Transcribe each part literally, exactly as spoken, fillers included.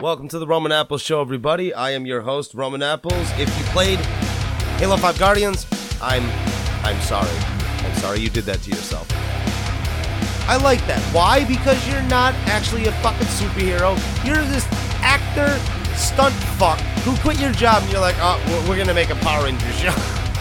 Welcome to the Roman Apples Show, everybody. I am your host, Roman Apples. If you played Halo five Guardians, I'm I'm sorry. I'm sorry you did that to yourself. I like that. Why? Because you're not actually a fucking superhero. You're this actor, stunt fuck, who quit your job and you're like, oh, we're, we're gonna make a Power Rangers show.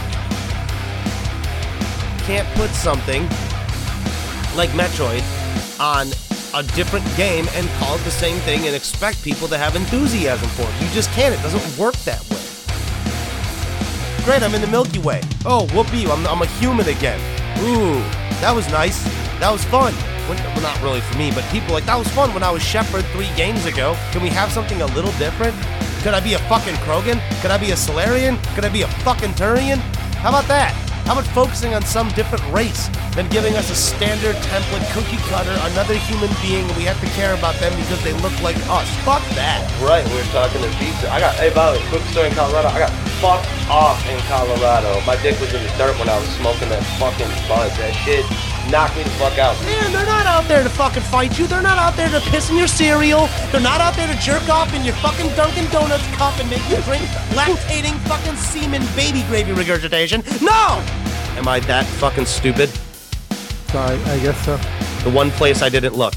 Can't put something like Metroid on a different game and call it the same thing and expect people to have enthusiasm for it. You just can't. It doesn't work that way. Great, I'm in the Milky Way. Oh, whoopee, I'm, I'm a human again. Ooh, that was nice. That was fun. When, well, not really for me, but people like, that was fun when I was Shepard three games ago. Can we have something a little different? Could I be a fucking Krogan? Could I be a Solarian? Could I be a fucking Turian? How about that? How about focusing on some different race than giving us a standard template cookie cutter, another human being, and we have to care about them because they look like us? Fuck that. Right, we were talking to pizza. I got, hey, by the way, quick story in Colorado. I got fucked off in Colorado. My dick was in the dirt when I was smoking that fucking bud. That shit knocked me the fuck out. Man, they're not out there to fucking fight you. They're not out there to piss in your cereal. They're not out there to jerk off in your fucking Dunkin' Donuts cup and make you drink lactating fucking semen baby gravy regurgitation. No! Am I that fucking stupid? I, I guess so. The one place I didn't look.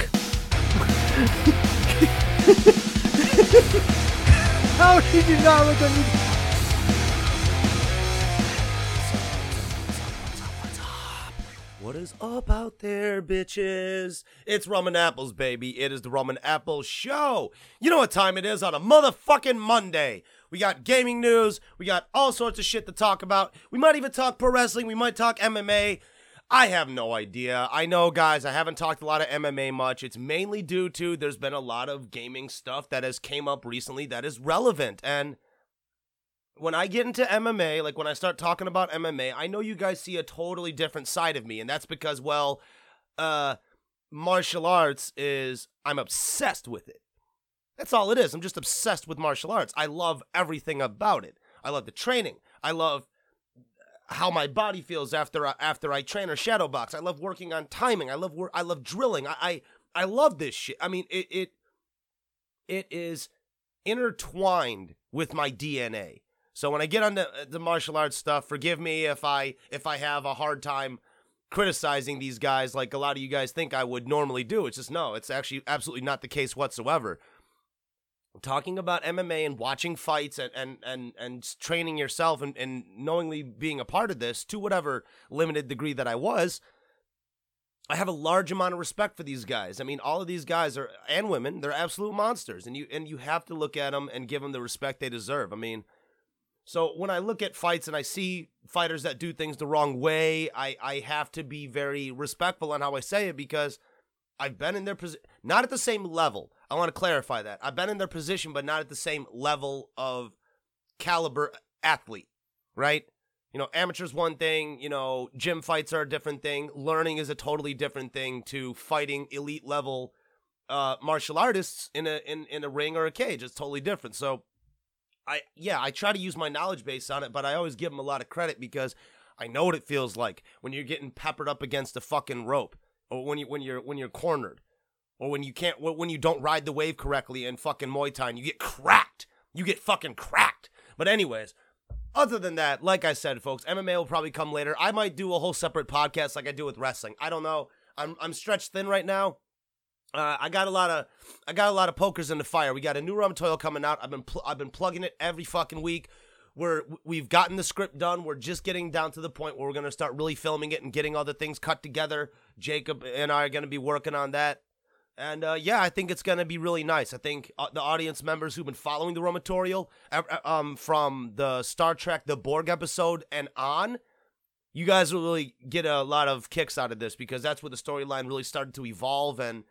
How did you not look on me? What is up out there, bitches? It's Roman Apples, baby. It is the Roman Apples Show. You know what time it is on a motherfucking Monday. We got gaming news. We got all sorts of shit to talk about. We might even talk pro wrestling. We might talk M M A. I have no idea. I know, guys, I haven't talked a lot of M M A much. It's mainly due to there's been a lot of gaming stuff that has came up recently that is relevant. And when I get into M M A, like when I start talking about M M A, I know you guys see a totally different side of me. And that's because, well, uh, martial arts is, I'm obsessed with it. That's all it is. I'm just obsessed with martial arts. I love everything about it. I love the training. I love how my body feels after I, after I train or shadow box. I love working on timing. I love work. I love drilling. I, I I love this shit. I mean, it it it is intertwined with my D N A. So when I get on the, the martial arts stuff, forgive me if I if I have a hard time criticizing these guys like a lot of you guys think I would normally do. It's just no. It's actually absolutely not the case whatsoever. Talking about M M A and watching fights and and and, and training yourself and, and knowingly being a part of this to whatever limited degree that I was, I have a large amount of respect for these guys. I mean, all of these guys are, and women, they're absolute monsters, and you and you have to look at them and give them the respect they deserve. I mean, so when I look at fights and I see fighters that do things the wrong way, I, I have to be very respectful on how I say it because I've been in their position, not at the same level. I want to clarify that. I've been in their position, but not at the same level of caliber athlete, right? You know, amateur's one thing, you know, gym fights are a different thing. Learning is a totally different thing to fighting elite level uh, martial artists in a in, in a ring or a cage. It's totally different. So, I yeah, I try to use my knowledge base on it, but I always give them a lot of credit because I know what it feels like when you're getting peppered up against a fucking rope. Or when you when you're when you're cornered, or when you can't when you don't ride the wave correctly in fucking Muay Thai and you get cracked, you get fucking cracked. But anyways, other than that, like I said, folks, M M A will probably come later. I might do a whole separate podcast like I do with wrestling. I don't know. I'm I'm stretched thin right now. Uh, I got a lot of I got a lot of pokers in the fire. We got a new Rum Toil coming out. I've been pl- I've been plugging it every fucking week. We're, we've gotten the script done. We're just getting down to the point where we're going to start really filming it and getting all the things cut together. Jacob and I are going to be working on that. And, uh, yeah, I think it's going to be really nice. I think uh, the audience members who've been following the Romatorial uh, um, from the Star Trek, the Borg episode and on, you guys will really get a lot of kicks out of this because that's where the storyline really started to evolve. And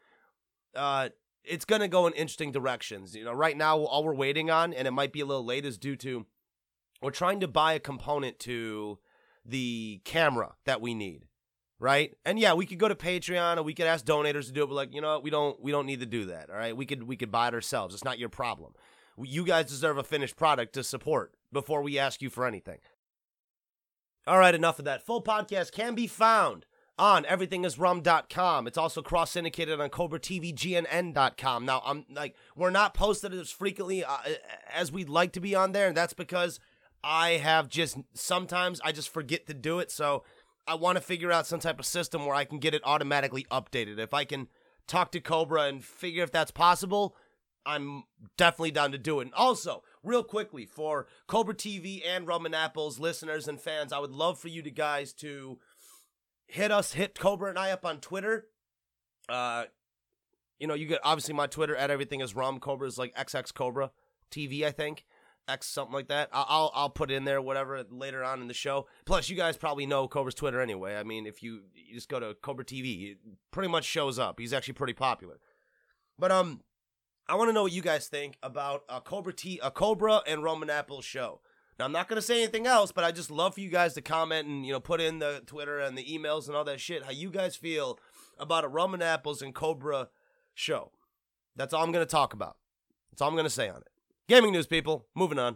uh, it's going to go in interesting directions. You know, right now, all we're waiting on, and it might be a little late, is due to we're trying to buy a component to the camera that we need, right? And yeah, we could go to Patreon or we could ask donators to do it, but like, you know what, we don't we don't need to do that, all right? We could we could buy it ourselves. It's not your problem. You guys deserve a finished product to support before we ask you for anything. All right, enough of that. Full podcast can be found on everything is rum dot com. It's also cross-syndicated on Cobra T V G N N dot com. Now, I'm like, we're not posted as frequently uh, as we'd like to be on there, and that's because I have just, sometimes I just forget to do it, so I want to figure out some type of system where I can get it automatically updated. If I can talk to Cobra and figure if that's possible, I'm definitely down to do it. And also, real quickly, for Cobra T V and Rum and Apples listeners and fans, I would love for you to guys to hit us, hit Cobra and I up on Twitter. Uh, you know, you get, obviously, my Twitter, at everything is rum. Cobra is like X X Cobra T V, I think. X something like that. I'll, I'll I'll put in there whatever later on in the show. Plus, you guys probably know Cobra's Twitter anyway. I mean, if you, you just go to Cobra T V, it pretty much shows up. He's actually pretty popular. But um, I want to know what you guys think about a Cobra T, a Cobra and Rum and Apples show. Now, I'm not gonna say anything else, but I just love for you guys to comment and, you know, put in the Twitter and the emails and all that shit how you guys feel about a Rum and Apples and Cobra show. That's all I'm gonna talk about. That's all I'm gonna say on it. Gaming news, people. Moving on.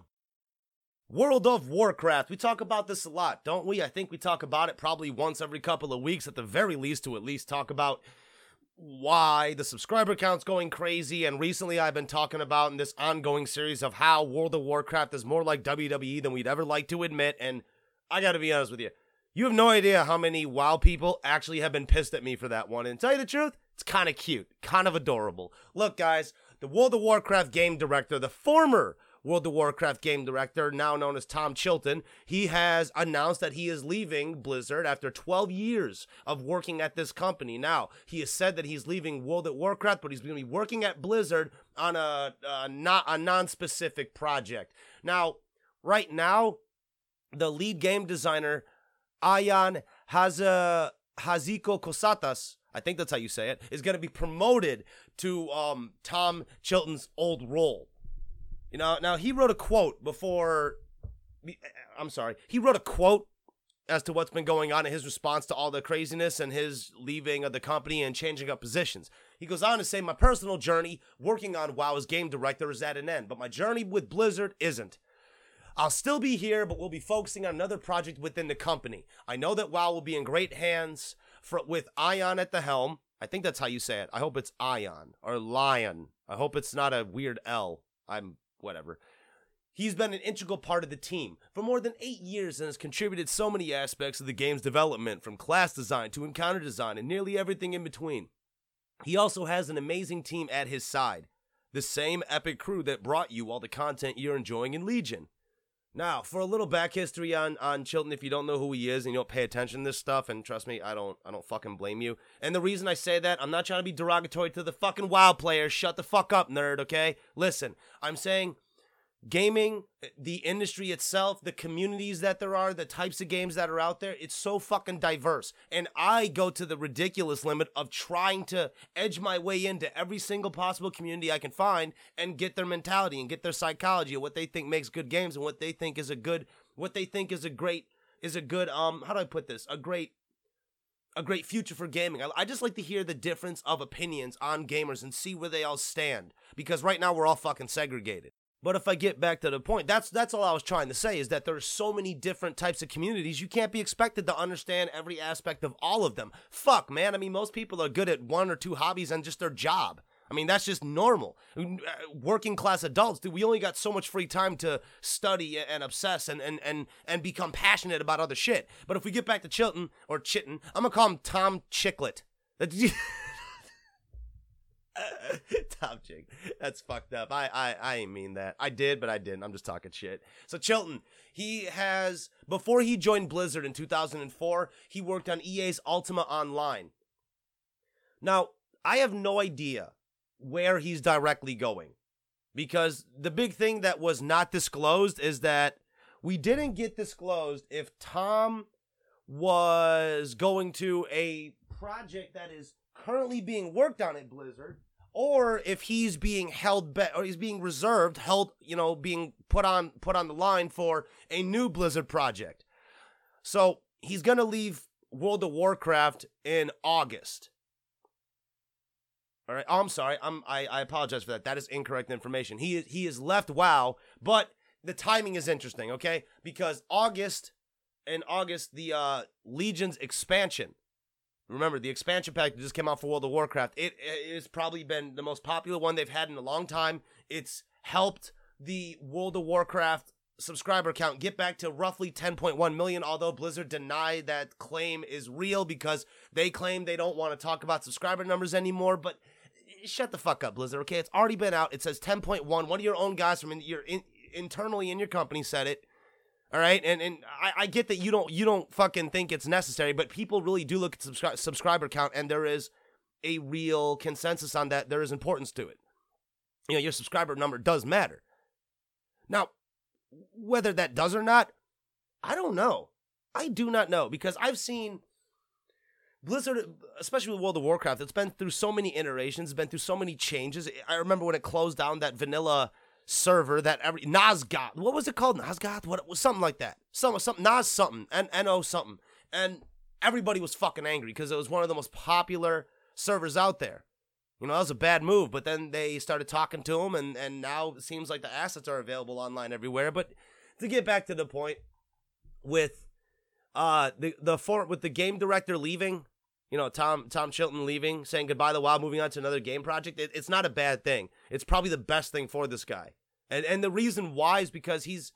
World of Warcraft. We talk about this a lot, don't we? I think we talk about it probably once every couple of weeks at the very least, to at least talk about why the subscriber count's going crazy. And recently I've been talking about in this ongoing series of how World of Warcraft is more like W W E than we'd ever like to admit. And I gotta be honest with you. You have no idea how many WoW people actually have been pissed at me for that one. And to tell you the truth, it's kind of cute, kind of adorable. Look, guys, the World of Warcraft game director, the former World of Warcraft game director, now known as Tom Chilton, he has announced that he is leaving Blizzard after twelve years of working at this company. Now, he has said that he's leaving World of Warcraft, but he's going to be working at Blizzard on a, a, not, a non-specific project. Now, right now, the lead game designer, Ayan Haza, Haziko Kosatas, I think that's how you say it, is going to be promoted to um, Tom Chilton's old role. You know, now he wrote a quote before, I'm sorry, he wrote a quote as to what's been going on in his response to all the craziness and his leaving of the company and changing up positions. He goes on to say, my personal journey working on WoW as game director is at an end, but my journey with Blizzard isn't. I'll still be here, but we'll be focusing on another project within the company. I know that WoW will be in great hands for, with Ion at the helm. I think that's how you say it. I hope it's Ion or Lion. I hope it's not a weird L. I'm whatever. He's been an integral part of the team for more than eight years and has contributed so many aspects of the game's development, from class design to encounter design and nearly everything in between. He also has an amazing team at his side, the same epic crew that brought you all the content you're enjoying in Legion. Now, for a little back history on, on Chilton, if you don't know who he is and you don't pay attention to this stuff, and trust me, I don't I don't fucking blame you. And the reason I say that, I'm not trying to be derogatory to the fucking WoW players. Shut the fuck up, nerd, okay? Listen, I'm saying gaming, the industry itself, the communities that there are, the types of games that are out there, it's so fucking diverse. And I go to the ridiculous limit of trying to edge my way into every single possible community I can find and get their mentality and get their psychology of what they think makes good games and what they think is a good, what they think is a great, is a good, um, how do I put this? A great, a great future for gaming. I, I just like to hear the difference of opinions on gamers and see where they all stand. Because right now we're all fucking segregated. But if I get back to the point, that's that's all I was trying to say, is that there's so many different types of communities, you can't be expected to understand every aspect of all of them. Fuck, man. I mean, most people are good at one or two hobbies and just their job. I mean, that's just normal. Working class adults, dude, we only got so much free time to study and obsess and, and, and, and become passionate about other shit. But if we get back to Chilton, or Chitten, I'm going to call him Tom Chicklet. Tom Chick. That's fucked up. I, I, I ain't mean that. I did, but I didn't. I'm just talking shit. So Chilton, he has, before he joined Blizzard in two thousand four, he worked on E A's Ultima Online. Now, I have no idea where he's directly going, because the big thing that was not disclosed is that we didn't get disclosed if Tom was going to a project that is currently being worked on at Blizzard, or if he's being held back, or he's being reserved, held, you know, being put on put on the line for a new Blizzard project. So he's gonna leave World of Warcraft in August. All right. Oh, I'm sorry. I'm I, I apologize for that. That is incorrect information. He he has left WoW, but the timing is interesting, okay? Because August, in August, the uh, Legion's expansion Remember, the expansion pack that just came out for World of Warcraft, it, it has probably been the most popular one they've had in a long time. It's helped the World of Warcraft subscriber count get back to roughly ten point one million, although Blizzard denied that claim is real because they claim they don't want to talk about subscriber numbers anymore. But shut the fuck up, Blizzard, okay? It's already been out. It says ten point one. One of your own guys from in, your in, internally in your company said it. All right, and and I, I get that you don't you don't fucking think it's necessary, but people really do look at subscri- subscriber count, and there is a real consensus on that. There is importance to it. You know, your subscriber number does matter. Now, whether that does or not, I don't know. I do not know, because I've seen Blizzard, especially with World of Warcraft, it's been through so many iterations, it's been through so many changes. I remember when it closed down that vanilla server that every Nosgoth, what was it called? Nosgoth? What was something like that? Some something Nos something and N O something. And everybody was fucking angry because it was one of the most popular servers out there. You know, that was a bad move, but then they started talking to him, and, and now it seems like the assets are available online everywhere. But to get back to the point, with uh the the for, with the game director leaving, you know, Tom Tom Chilton leaving, saying goodbye to WoW, moving on to another game project, it, it's not a bad thing. It's probably the best thing for this guy. And and the reason why is because he's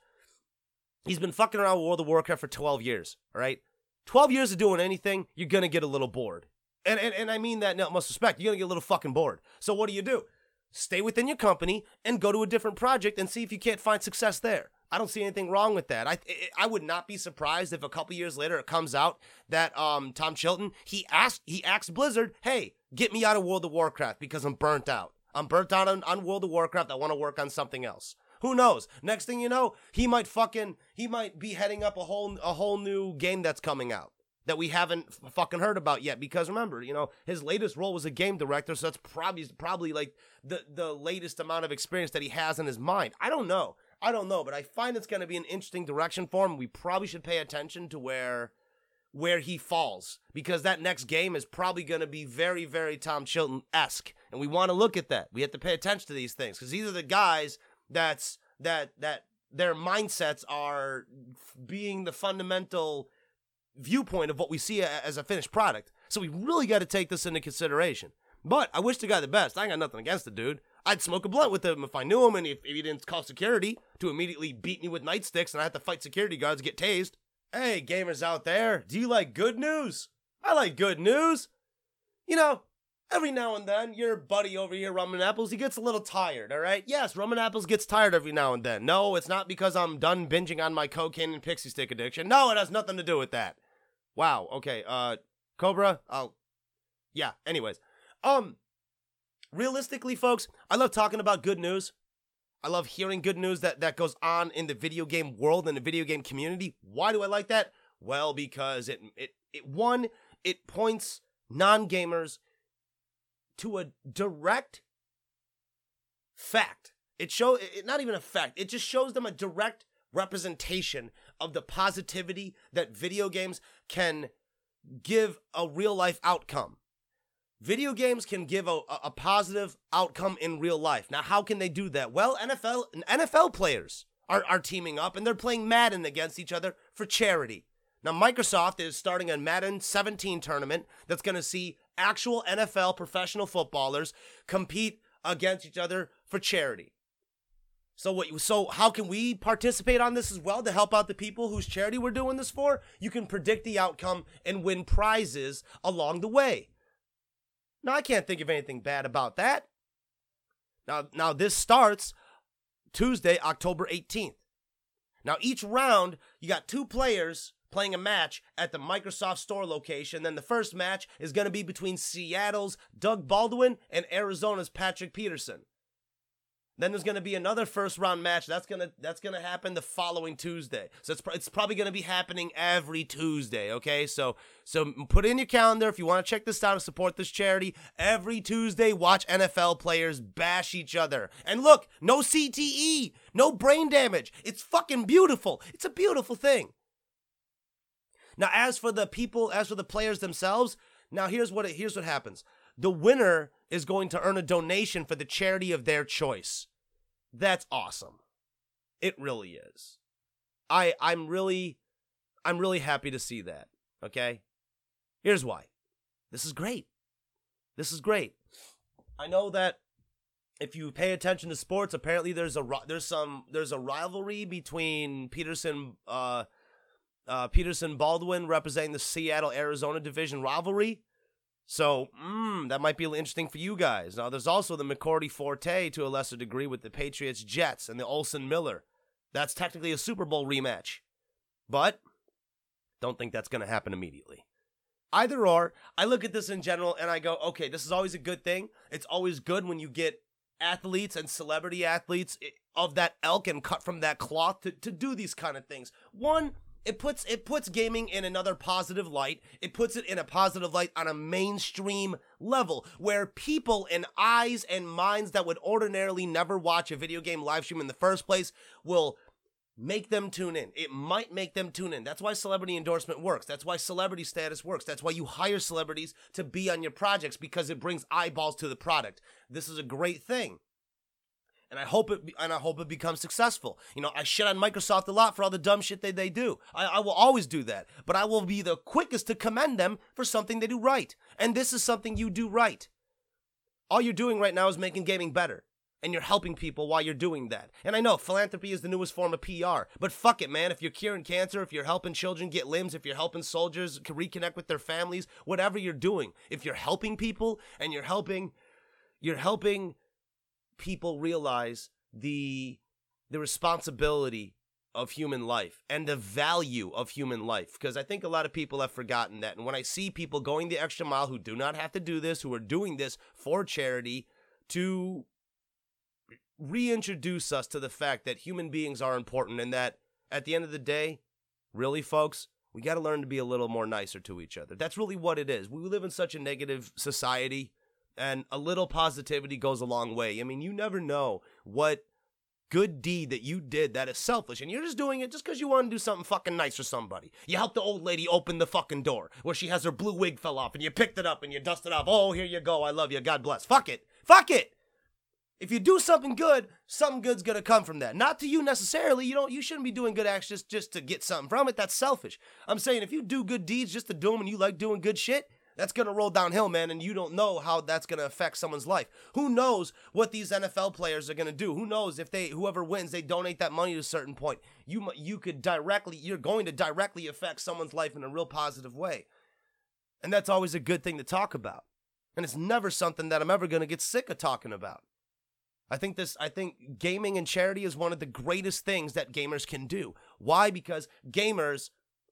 he's been fucking around with World of Warcraft for twelve years, all right? twelve years of doing anything, you're going to get a little bored. And, and and I mean that in utmost respect. You're going to get a little fucking bored. So what do you do? Stay within your company and go to a different project and see if you can't find success there. I don't see anything wrong with that. I I would not be surprised if a couple years later it comes out that um Tom Chilton, he asked he asked Blizzard, hey, get me out of World of Warcraft because I'm burnt out. I'm burnt out on, on World of Warcraft. I want to work on something else. Who knows? Next thing you know, he might fucking he might be heading up a whole a whole new game that's coming out that we haven't f- fucking heard about yet. Because remember, you know, his latest role was a game director, so that's probably probably like the the latest amount of experience that he has in his mind. I don't know. I don't know, but I find it's going to be an interesting direction for him. We probably should pay attention to where where he falls, because that next game is probably going to be very, very Tom Chilton-esque, and we want to look at that. We have to pay attention to these things, because these are the guys that's that that their mindsets are being the fundamental viewpoint of what we see as a finished product. So we really got to take this into consideration. But I wish the guy the best. I ain't got nothing against the dude. I'd smoke a blunt with him if I knew him, and if, if he didn't call security to immediately beat me with nightsticks and I had to fight security guards to get tased. Hey, gamers out there, do you like good news? I like good news. You know, every now and then, your buddy over here, Rum and Apples, he gets a little tired, all right? Yes, Rum and Apples gets tired every now and then. No, it's not because I'm done binging on my cocaine and pixie stick addiction. No, it has nothing to do with that. Wow, okay, uh, Cobra, I'll, yeah, anyways. Um, realistically, folks, I love talking about good news. I love hearing good news that, that goes on in the video game world and the video game community. Why do I like that? Well, because it, it, it one, it points non-gamers to a direct fact. It show it, not even a fact. It just shows them a direct representation of the positivity that video games can give a real-life outcome. Video games can give a, a positive outcome in real life. Now, how can they do that? Well, N F L N F L players are, are teaming up, and they're playing Madden against each other for charity. Now, Microsoft is starting a Madden seventeen tournament that's going to see actual N F L professional footballers compete against each other for charity. So what? So how can we participate on this as well to help out the people whose charity we're doing this for? You can predict the outcome and win prizes along the way. Now, I can't think of anything bad about that. Now, now this starts Tuesday, October eighteenth. Now, each round, you got two players playing a match at the Microsoft Store location. Then the first match is going to be between Seattle's Doug Baldwin and Arizona's Patrick Peterson. Then there's going to be another first round match. That's going to that's going to happen the following Tuesday. So it's it's probably going to be happening every Tuesday, okay? So so put it in your calendar if you want to check this out and support this charity. Every Tuesday, watch N F L players bash each other. And look, no C T E, no brain damage. It's fucking beautiful. It's a beautiful thing. Now, as for the people, as for the players themselves, now here's what it, here's what happens. The winner is going to earn a donation for the charity of their choice. That's awesome. It really is. I I'm really I'm really happy to see that, okay? Here's why. This is great. This is great. I know that if you pay attention to sports, apparently there's a there's some there's a rivalry between Peterson uh, uh, Peterson Baldwin representing the Seattle Arizona division rivalry. So mm, that might be interesting for you guys. Now there's also the McCourty Forte to a lesser degree with the Patriots Jets and the Olsen Miller. That's technically a Super Bowl rematch, but don't think that's going to happen immediately. Either or, I look at this in general and I go, okay, this is always a good thing. It's always good when you get athletes and celebrity athletes of that ilk and cut from that cloth to, to do these kind of things. One, it puts it puts gaming in another positive light. It puts it in a positive light on a mainstream level where people and eyes and minds that would ordinarily never watch a video game live stream in the first place will make them tune in. It might make them tune in. That's why celebrity endorsement works. That's why celebrity status works. That's why you hire celebrities to be on your projects, because it brings eyeballs to the product. This is a great thing. And I hope it and I hope it becomes successful. You know, I shit on Microsoft a lot for all the dumb shit that they do. I, I will always do that. But I will be the quickest to commend them for something they do right. And this is something you do right. All you're doing right now is making gaming better. And you're helping people while you're doing that. And I know philanthropy is the newest form of P R, but fuck it, man. If you're curing cancer, if you're helping children get limbs, if you're helping soldiers reconnect with their families, whatever you're doing, if you're helping people and you're helping, you're helping people realize the the responsibility of human life and the value of human life. Because I think a lot of people have forgotten that. And when I see people going the extra mile who do not have to do this, who are doing this for charity to reintroduce us to the fact that human beings are important and that at the end of the day, really, folks, we got to learn to be a little more nicer to each other. That's really what it is. We live in such a negative society, and a little positivity goes a long way. I mean, you never know what good deed that you did that is selfish, and you're just doing it just because you want to do something fucking nice for somebody. You helped the old lady open the fucking door where she has her blue wig fell off, and you picked it up and you dusted it off. Oh, here you go. I love you. God bless. Fuck it. Fuck it. If you do something good, something good's gonna come from that. Not to you necessarily. You don't. You shouldn't be doing good acts just, just to get something from it. That's selfish. I'm saying if you do good deeds just to do them and you like doing good shit, that's gonna roll downhill, man, and you don't know how that's gonna affect someone's life. Who knows what these N F L players are gonna do? Who knows if they, whoever wins, they donate that money to a certain point. You you could directly, you're going to directly affect someone's life in a real positive way. And that's always a good thing to talk about. And it's never something that I'm ever gonna get sick of talking about. I think this, I think gaming and charity is one of the greatest things that gamers can do. Why? Because gamers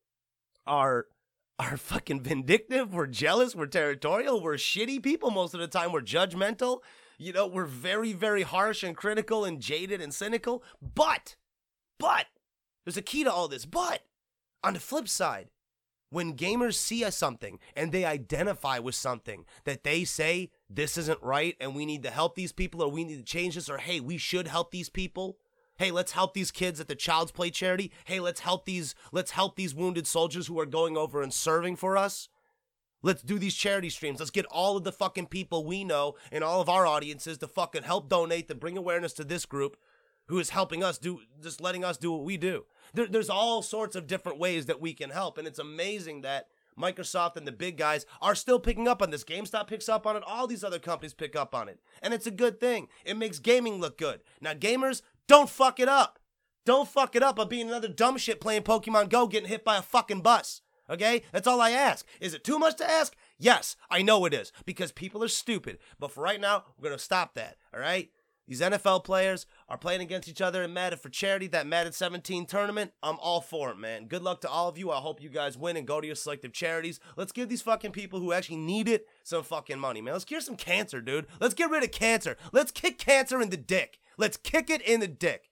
are, are fucking vindictive. We're jealous. We're territorial. We're shitty people most of the time. We're judgmental. You know, we're very, very harsh and critical and jaded and cynical. But, but, there's a key to all this. But, on the flip side, when gamers see us something and they identify with something that they say, this isn't right and we need to help these people, or we need to change this, or hey, we should help these people. Hey, let's help these kids at the Child's Play charity. Hey, let's help these, let's help these wounded soldiers who are going over and serving for us. Let's do these charity streams. Let's get all of the fucking people we know and all of our audiences to fucking help donate, to bring awareness to this group who is helping us do, just letting us do what we do. There, there's all sorts of different ways that we can help, and it's amazing that Microsoft and the big guys are still picking up on this. GameStop picks up on it. All these other companies pick up on it, and it's a good thing. It makes gaming look good. Now, gamers, don't fuck it up. Don't fuck it up by being another dumb shit playing Pokemon Go getting hit by a fucking bus. Okay? That's all I ask. Is it too much to ask? Yes, I know it is, because people are stupid. But for right now, we're going to stop that, all right? These N F L players are playing against each other in Madden for charity, that Madden seventeen tournament. I'm all for it, man. Good luck to all of you. I hope you guys win and go to your selective charities. Let's give these fucking people who actually need it some fucking money, man. Let's cure some cancer, dude. Let's get rid of cancer. Let's kick cancer in the dick. Let's kick it in the dick.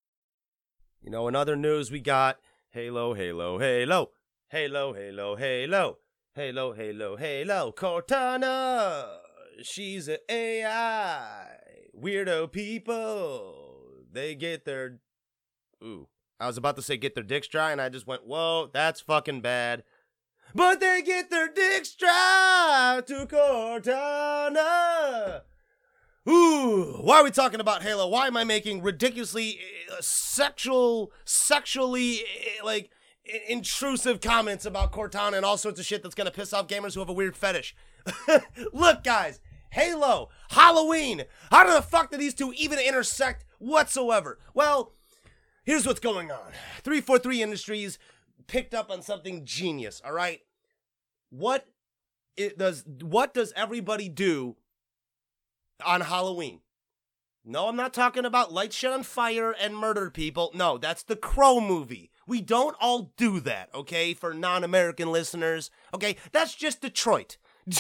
You know, in other news, we got Halo, Halo, Halo. Halo, Halo, Halo. Halo, Halo, Halo. Cortana. She's an A I. Weirdo people, they get their, ooh, I was about to say get their dicks dry, and I just went, whoa, that's fucking bad. But they get their dicks dry to Cortana. Ooh, why are we talking about Halo? Why am I making ridiculously uh, sexual, sexually, uh, like, intrusive comments about Cortana and all sorts of shit that's gonna piss off gamers who have a weird fetish? Look, guys, Halo, Halloween. How the fuck do these two even intersect whatsoever? Well, here's what's going on. three forty-three Industries picked up on something genius, all right? What it does what does everybody do on Halloween? No, I'm not talking about light shit on fire and murder people. No, that's the Crow movie. We don't all do that, okay, for non-American listeners. Okay, that's just Detroit.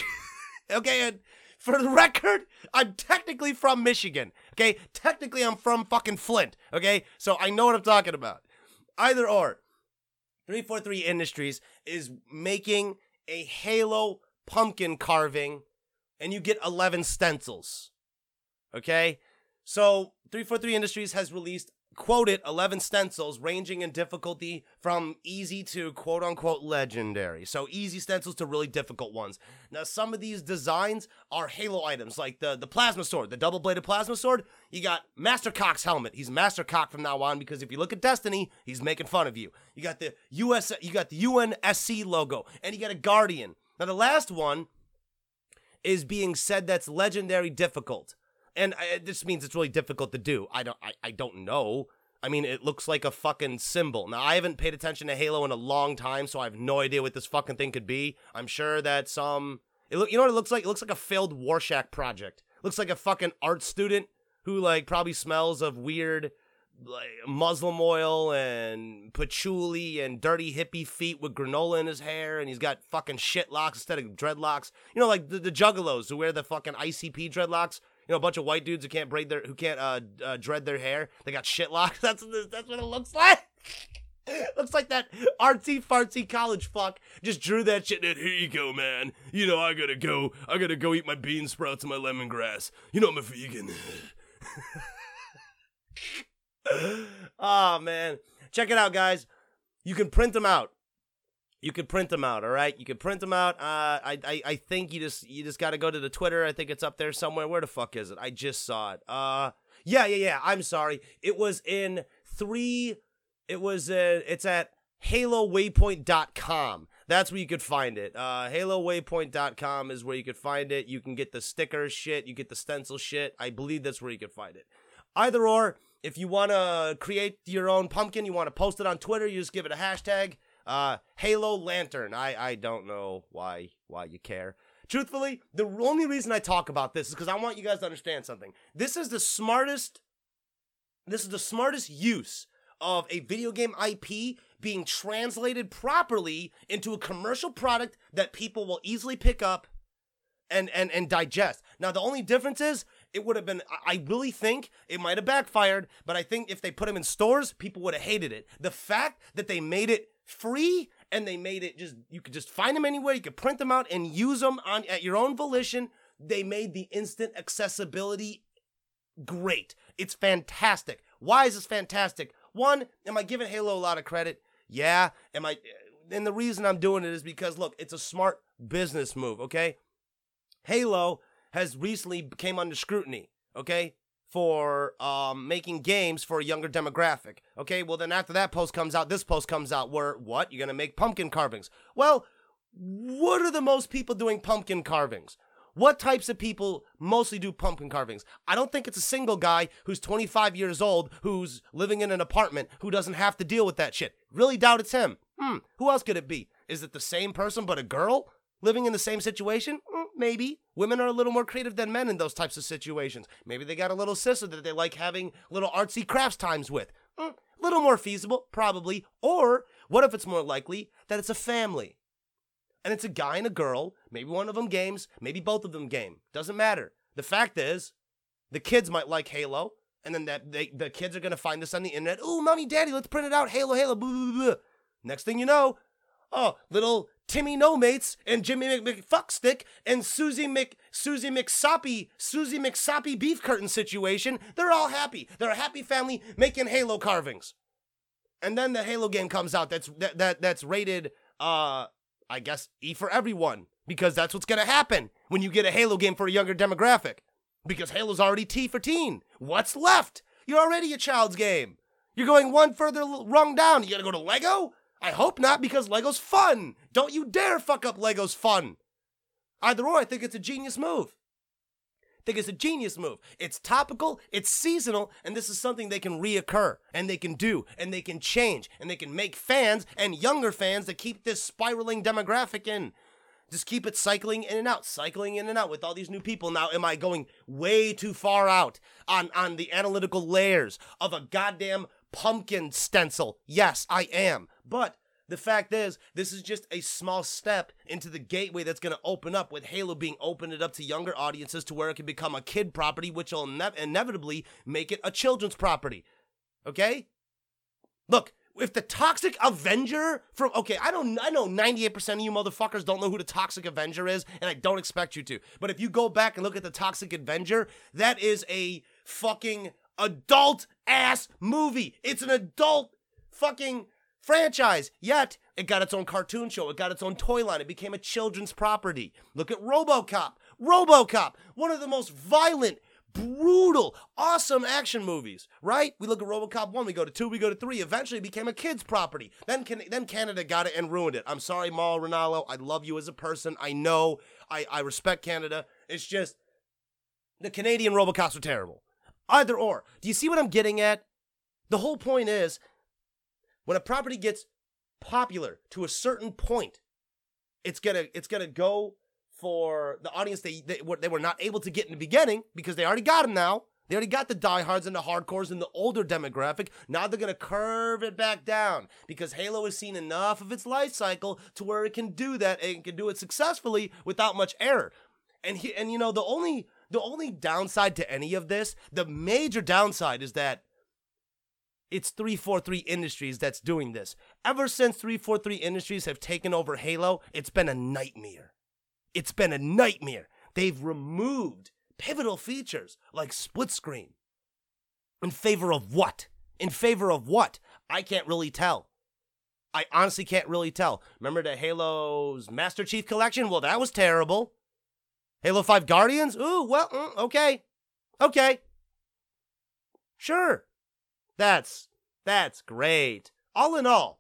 Okay, and for the record, I'm technically from Michigan. Okay, technically I'm from fucking Flint. Okay, so I know what I'm talking about. Either or, three forty-three Industries is making a Halo pumpkin carving, and you get eleven stencils. Okay? So, three forty-three Industries has released, quoted, eleven stencils ranging in difficulty from easy to quote-unquote legendary. So, easy stencils to really difficult ones. Now, some of these designs are Halo items, like the, the plasma sword, the double-bladed plasma sword. You got Master Cock's helmet. He's Master Cock from now on, because if you look at Destiny, he's making fun of you. You got the U S, you got the U N S C logo, and you got a Guardian. Now, the last one is being said that's legendary difficult. And I, this means it's really difficult to do. I don't I, I don't know. I mean, it looks like a fucking symbol. Now, I haven't paid attention to Halo in a long time, so I have no idea what this fucking thing could be. I'm sure that some... It look, you know what it looks like? It looks like a failed Warshak project. It looks like a fucking art student who, like, probably smells of weird, like, Muslim oil and patchouli and dirty hippie feet with granola in his hair, and he's got fucking shit locks instead of dreadlocks. You know, like the, the juggalos who wear the fucking I C P dreadlocks. You know, a bunch of white dudes who can't braid their, who can't uh, uh dread their hair. They got shit locks. That's what this, that's what it looks like. Looks like that artsy fartsy college fuck just drew that shit. And here you go, man. You know, I gotta go. I gotta go eat my bean sprouts and my lemongrass. You know, I'm a vegan. Oh man, check it out, guys. You can print them out. You can print them out, all right? You can print them out. Uh, I, I, I think you just, you just got to go to the Twitter. I think it's up there somewhere. Where the fuck is it? I just saw it. Uh, yeah, yeah, yeah. I'm sorry. It was in three. It was. Uh, it's at halo waypoint dot com. That's where you could find it. Uh, halo waypoint dot com is where you could find it. You can get the sticker shit. You get the stencil shit. I believe that's where you could find it. Either or, if you want to create your own pumpkin, you want to post it on Twitter, you just give it a hashtag. Uh, Halo Lantern. I, I don't know why, why you care. Truthfully, the only reason I talk about this is because I want you guys to understand something. This is the smartest, this is the smartest use of a video game I P being translated properly into a commercial product that people will easily pick up and, and, and digest. Now, the only difference is, it would have been, I really think it might have backfired, but I think if they put them in stores, people would have hated it. The fact that they made it free and they made it just, you could just find them anywhere, you could print them out and use them on at your own volition. They made the instant accessibility great. It's fantastic. Why is this fantastic? One, am I giving Halo a lot of credit? Yeah. Am I? And the reason I'm doing it is because, look, it's a smart business move, okay? Halo has recently came under scrutiny, okay, for um, making games for a younger demographic. Okay, well then after that post comes out, this post comes out where, what, you're going to make pumpkin carvings. Well, what are the most people doing pumpkin carvings? What types of people mostly do pumpkin carvings? I don't think it's a single guy who's twenty-five years old, who's living in an apartment, who doesn't have to deal with that shit. Really doubt it's him. Hmm, who else could it be? Is it the same person but a girl living in the same situation? Mm, maybe. Women are a little more creative than men in those types of situations. Maybe they got a little sister that they like having little artsy crafts times with. Mm, a little more feasible, probably. Or what if it's more likely that it's a family? And it's a guy and a girl, maybe one of them games, maybe both of them game. Doesn't matter. The fact is, the kids might like Halo, and then that they, the kids are going to find this on the internet. Ooh, mommy, daddy, let's print it out. Halo, Halo, blah, blah, blah. Next thing you know, oh, little Timmy No Mates and Jimmy McFuckstick and Susie Mc Susie McSoppy Susie McSoppy beef curtain situation. They're all happy. They're a happy family making Halo carvings. And then the Halo game comes out that's that, that that's rated uh I guess E for everyone, because that's what's gonna happen when you get a Halo game for a younger demographic. Because Halo's already T for teen. What's left? You're already a child's game. You're going one further rung down. You gotta go to Lego? I hope not, because Lego's fun. Don't you dare fuck up Lego's fun. Either or, I think it's a genius move. I think it's a genius move. It's topical, it's seasonal, and this is something they can reoccur, and they can do, and they can change, and they can make fans and younger fans that keep this spiraling demographic in. Just keep it cycling in and out, cycling in and out with all these new people. Now, am I going way too far out on, on the analytical layers of a goddamn pumpkin stencil? Yes, I am. But the fact is, this is just a small step into the gateway that's going to open up with Halo being opened up to younger audiences to where it can become a kid property, which will ne- inevitably make it a children's property. Okay? Look. If the Toxic Avenger from, okay, I don't, I know ninety-eight percent of you motherfuckers don't know who the Toxic Avenger is, and I don't expect you to. But if you go back and look at the Toxic Avenger, that is a fucking adult-ass movie. It's an adult fucking franchise. Yet, it got its own cartoon show. It got its own toy line. It became a children's property. Look at RoboCop. RoboCop, one of the most violent, brutal, awesome action movies, right? We look at RoboCop one, we go to two, we go to three. Eventually it became a kid's property. Then can, then Canada got it and ruined it. I'm sorry, Mauro Ranallo. I love you as a person. I know. I, I respect Canada. It's just the Canadian RoboCops were terrible. Either or. Do you see what I'm getting at? The whole point is, when a property gets popular to a certain point, it's gonna it's gonna go for the audience they, they, were, they were not able to get in the beginning because they already got them now. They already got the diehards and the hardcores and the older demographic. Now they're going to curve it back down because Halo has seen enough of its life cycle to where it can do that and can do it successfully without much error. And he, and you know, the only the only downside to any of this, the major downside is that it's three forty-three Industries that's doing this. Ever since three forty-three Industries have taken over Halo, it's been a nightmare. It's been a nightmare. They've removed pivotal features like split screen. In favor of what? In favor of what? I can't really tell. I honestly can't really tell. Remember the Halo's Master Chief Collection? Well, that was terrible. Halo five Guardians? Ooh, well, mm, okay. Okay. Sure. That's, that's great. All in all,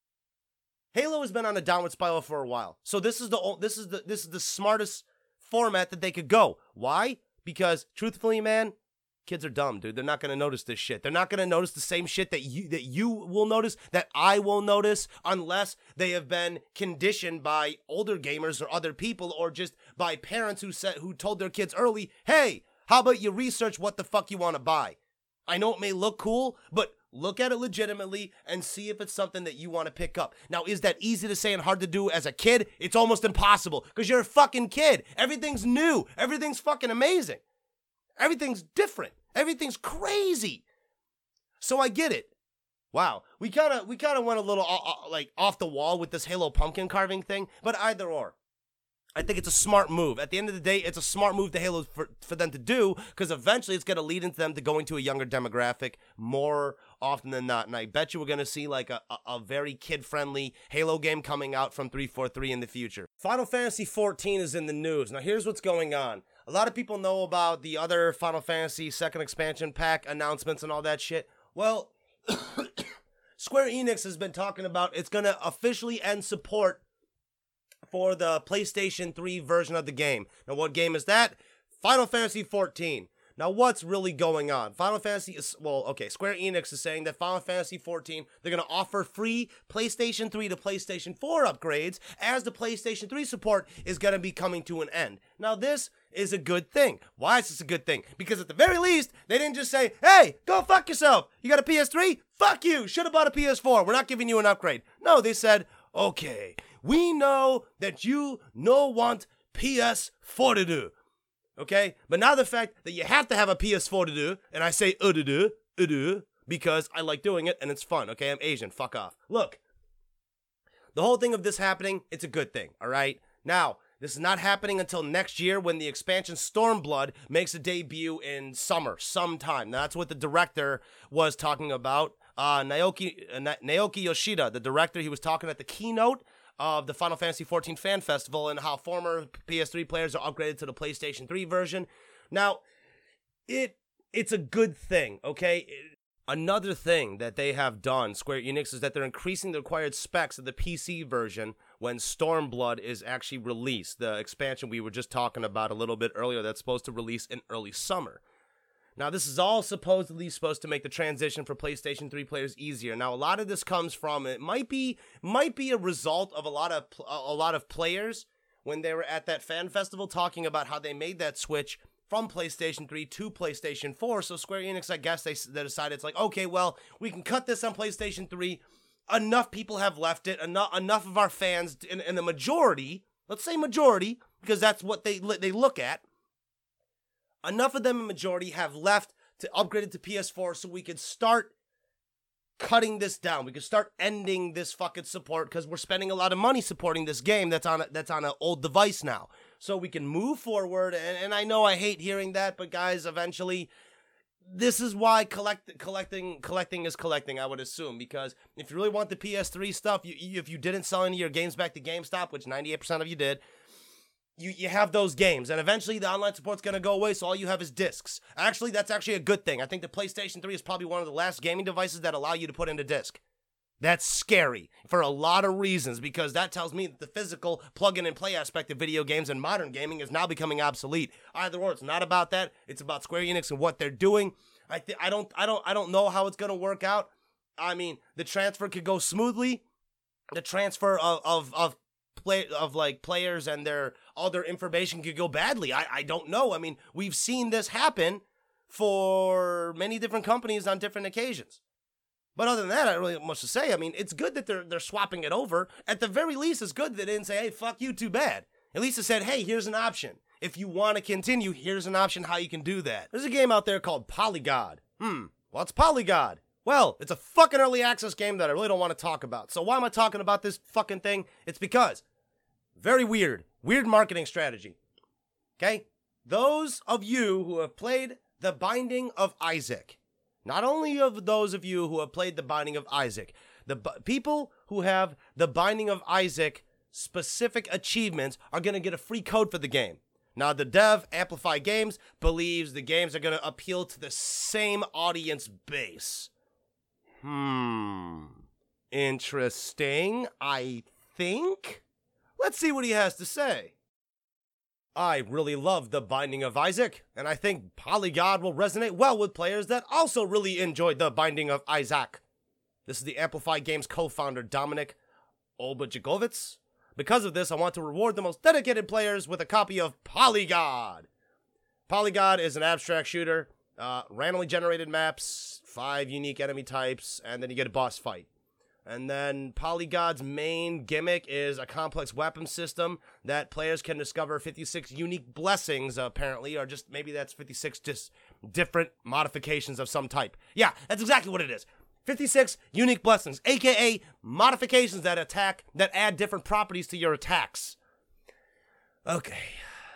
Halo has been on a downward spiral for a while. So this is the this is the this is the smartest format that they could go. Why? Because truthfully, man, kids are dumb, dude. They're not going to notice this shit. They're not going to notice the same shit that you that you will notice, that I will notice, unless they have been conditioned by older gamers or other people, or just by parents who said who told their kids early, "Hey, how about you research what the fuck you want to buy?" I know it may look cool, but look at it legitimately and see if it's something that you want to pick up. Now, is that easy to say and hard to do as a kid? It's almost impossible because you're a fucking kid. Everything's new. Everything's fucking amazing. Everything's different. Everything's crazy. So I get it. Wow, we kind of we kind of went a little uh, like off the wall with this Halo pumpkin carving thing, but either or. I think it's a smart move. At the end of the day, it's a smart move to Halo for, for them to do, because eventually it's going to lead into them to going to a younger demographic more often than not. And I bet you we're going to see like a, a, a very kid-friendly Halo game coming out from three forty-three in the future. Final Fantasy fourteen is in the news. Now here's what's going on. A lot of people know about the other Final Fantasy second expansion pack announcements and all that shit. Well, Square Enix has been talking about it's going to officially end support for the PlayStation three version of the game. Now, what game is that? Final Fantasy fourteen. Now, what's really going on? Final Fantasy is, well, okay, Square Enix is saying that Final Fantasy fourteen, they're going to offer free PlayStation three to PlayStation four upgrades as the PlayStation three support is going to be coming to an end. Now, this is a good thing. Why is this a good thing? Because at the very least, they didn't just say, hey, go fuck yourself. You got a P S three? Fuck you. Should have bought a P S four. We're not giving you an upgrade. No, they said, okay, we know that you no want P S four to do. Okay? But now the fact that you have to have a P S four to do, and I say uh to do, uh do, because I like doing it and it's fun. Okay? I'm Asian. Fuck off. Look, the whole thing of this happening, it's a good thing. All right? Now, this is not happening until next year when the expansion Stormblood makes a debut in summer, sometime. Now, that's what the director was talking about. Uh, Naoki, uh, Naoki Yoshida, the director, he was talking at the keynote of the Final Fantasy fourteen Fan Festival and how former P S three players are upgraded to the PlayStation three version. Now, it it's a good thing, okay? Another thing that they have done, Square Enix, is that they're increasing the required specs of the P C version when Stormblood is actually released. The expansion we were just talking about a little bit earlier that's supposed to release in early summer. Now, this is all supposedly supposed to make the transition for PlayStation three players easier. Now, a lot of this comes from, it might be might be a result of a lot of a lot of players when they were at that fan festival talking about how they made that switch from PlayStation three to PlayStation four. So Square Enix, I guess they, they decided it's like, okay, well, we can cut this on PlayStation three. Enough people have left it. Enough enough of our fans, and, and the majority, let's say majority, because that's what they they look at. Enough of them in majority have left to upgrade it to P S four so we could start cutting this down. We could start ending this fucking support because we're spending a lot of money supporting this game that's on a, that's on an old device now. So we can move forward, and, and I know I hate hearing that, but guys, eventually, this is why collect, collecting collecting is collecting, I would assume, because if you really want the P S three stuff, you, you, if you didn't sell any of your games back to GameStop, which ninety-eight percent of you did, you, you have those games, and eventually the online support's going to go away, so all you have is discs. Actually, that's actually a good thing. I think the PlayStation three is probably one of the last gaming devices that allow you to put in a disc. That's scary for a lot of reasons, because that tells me that the physical plug-in and play aspect of video games and modern gaming is now becoming obsolete. Either or, it's not about that. It's about Square Enix and what they're doing. I th- I don't I don't I don't know how it's gonna work out. I mean, the transfer could go smoothly. The transfer of of of play of like players and their all their information could go badly. I I don't know. I mean, we've seen this happen for many different companies on different occasions. But other than that, I don't really have much to say. I mean, it's good that they're they're swapping it over. At the very least, it's good that they didn't say, hey, fuck you, too bad. At least it said, hey, here's an option. If you want to continue, here's an option how you can do that. There's a game out there called Polygod. Hmm, what's Polygod? Well, it's a fucking early access game that I really don't want to talk about. So why am I talking about this fucking thing? It's because, very weird, weird marketing strategy. Okay? Those of you who have played The Binding of Isaac, not only of those of you who have played The Binding of Isaac, the b- people who have The Binding of Isaac specific achievements are going to get a free code for the game. Now, the dev, Amplify Games, believes the games are going to appeal to the same audience base. Hmm. Interesting, I think. Let's see what he has to say. I really love The Binding of Isaac, and I think Polygod will resonate well with players that also really enjoyed The Binding of Isaac. This is the Amplify Games co-founder Dominic Olbajigovitz. Because of this, I want to reward the most dedicated players with a copy of Polygod. Polygod is an abstract shooter, uh, randomly generated maps, five unique enemy types, and then you get a boss fight. And then Polygod's main gimmick is a complex weapon system that players can discover fifty-six unique blessings, apparently, or just maybe that's fifty-six just different modifications of some type. Yeah, that's exactly what it is. fifty-six unique blessings, aka modifications that attack, that add different properties to your attacks. Okay.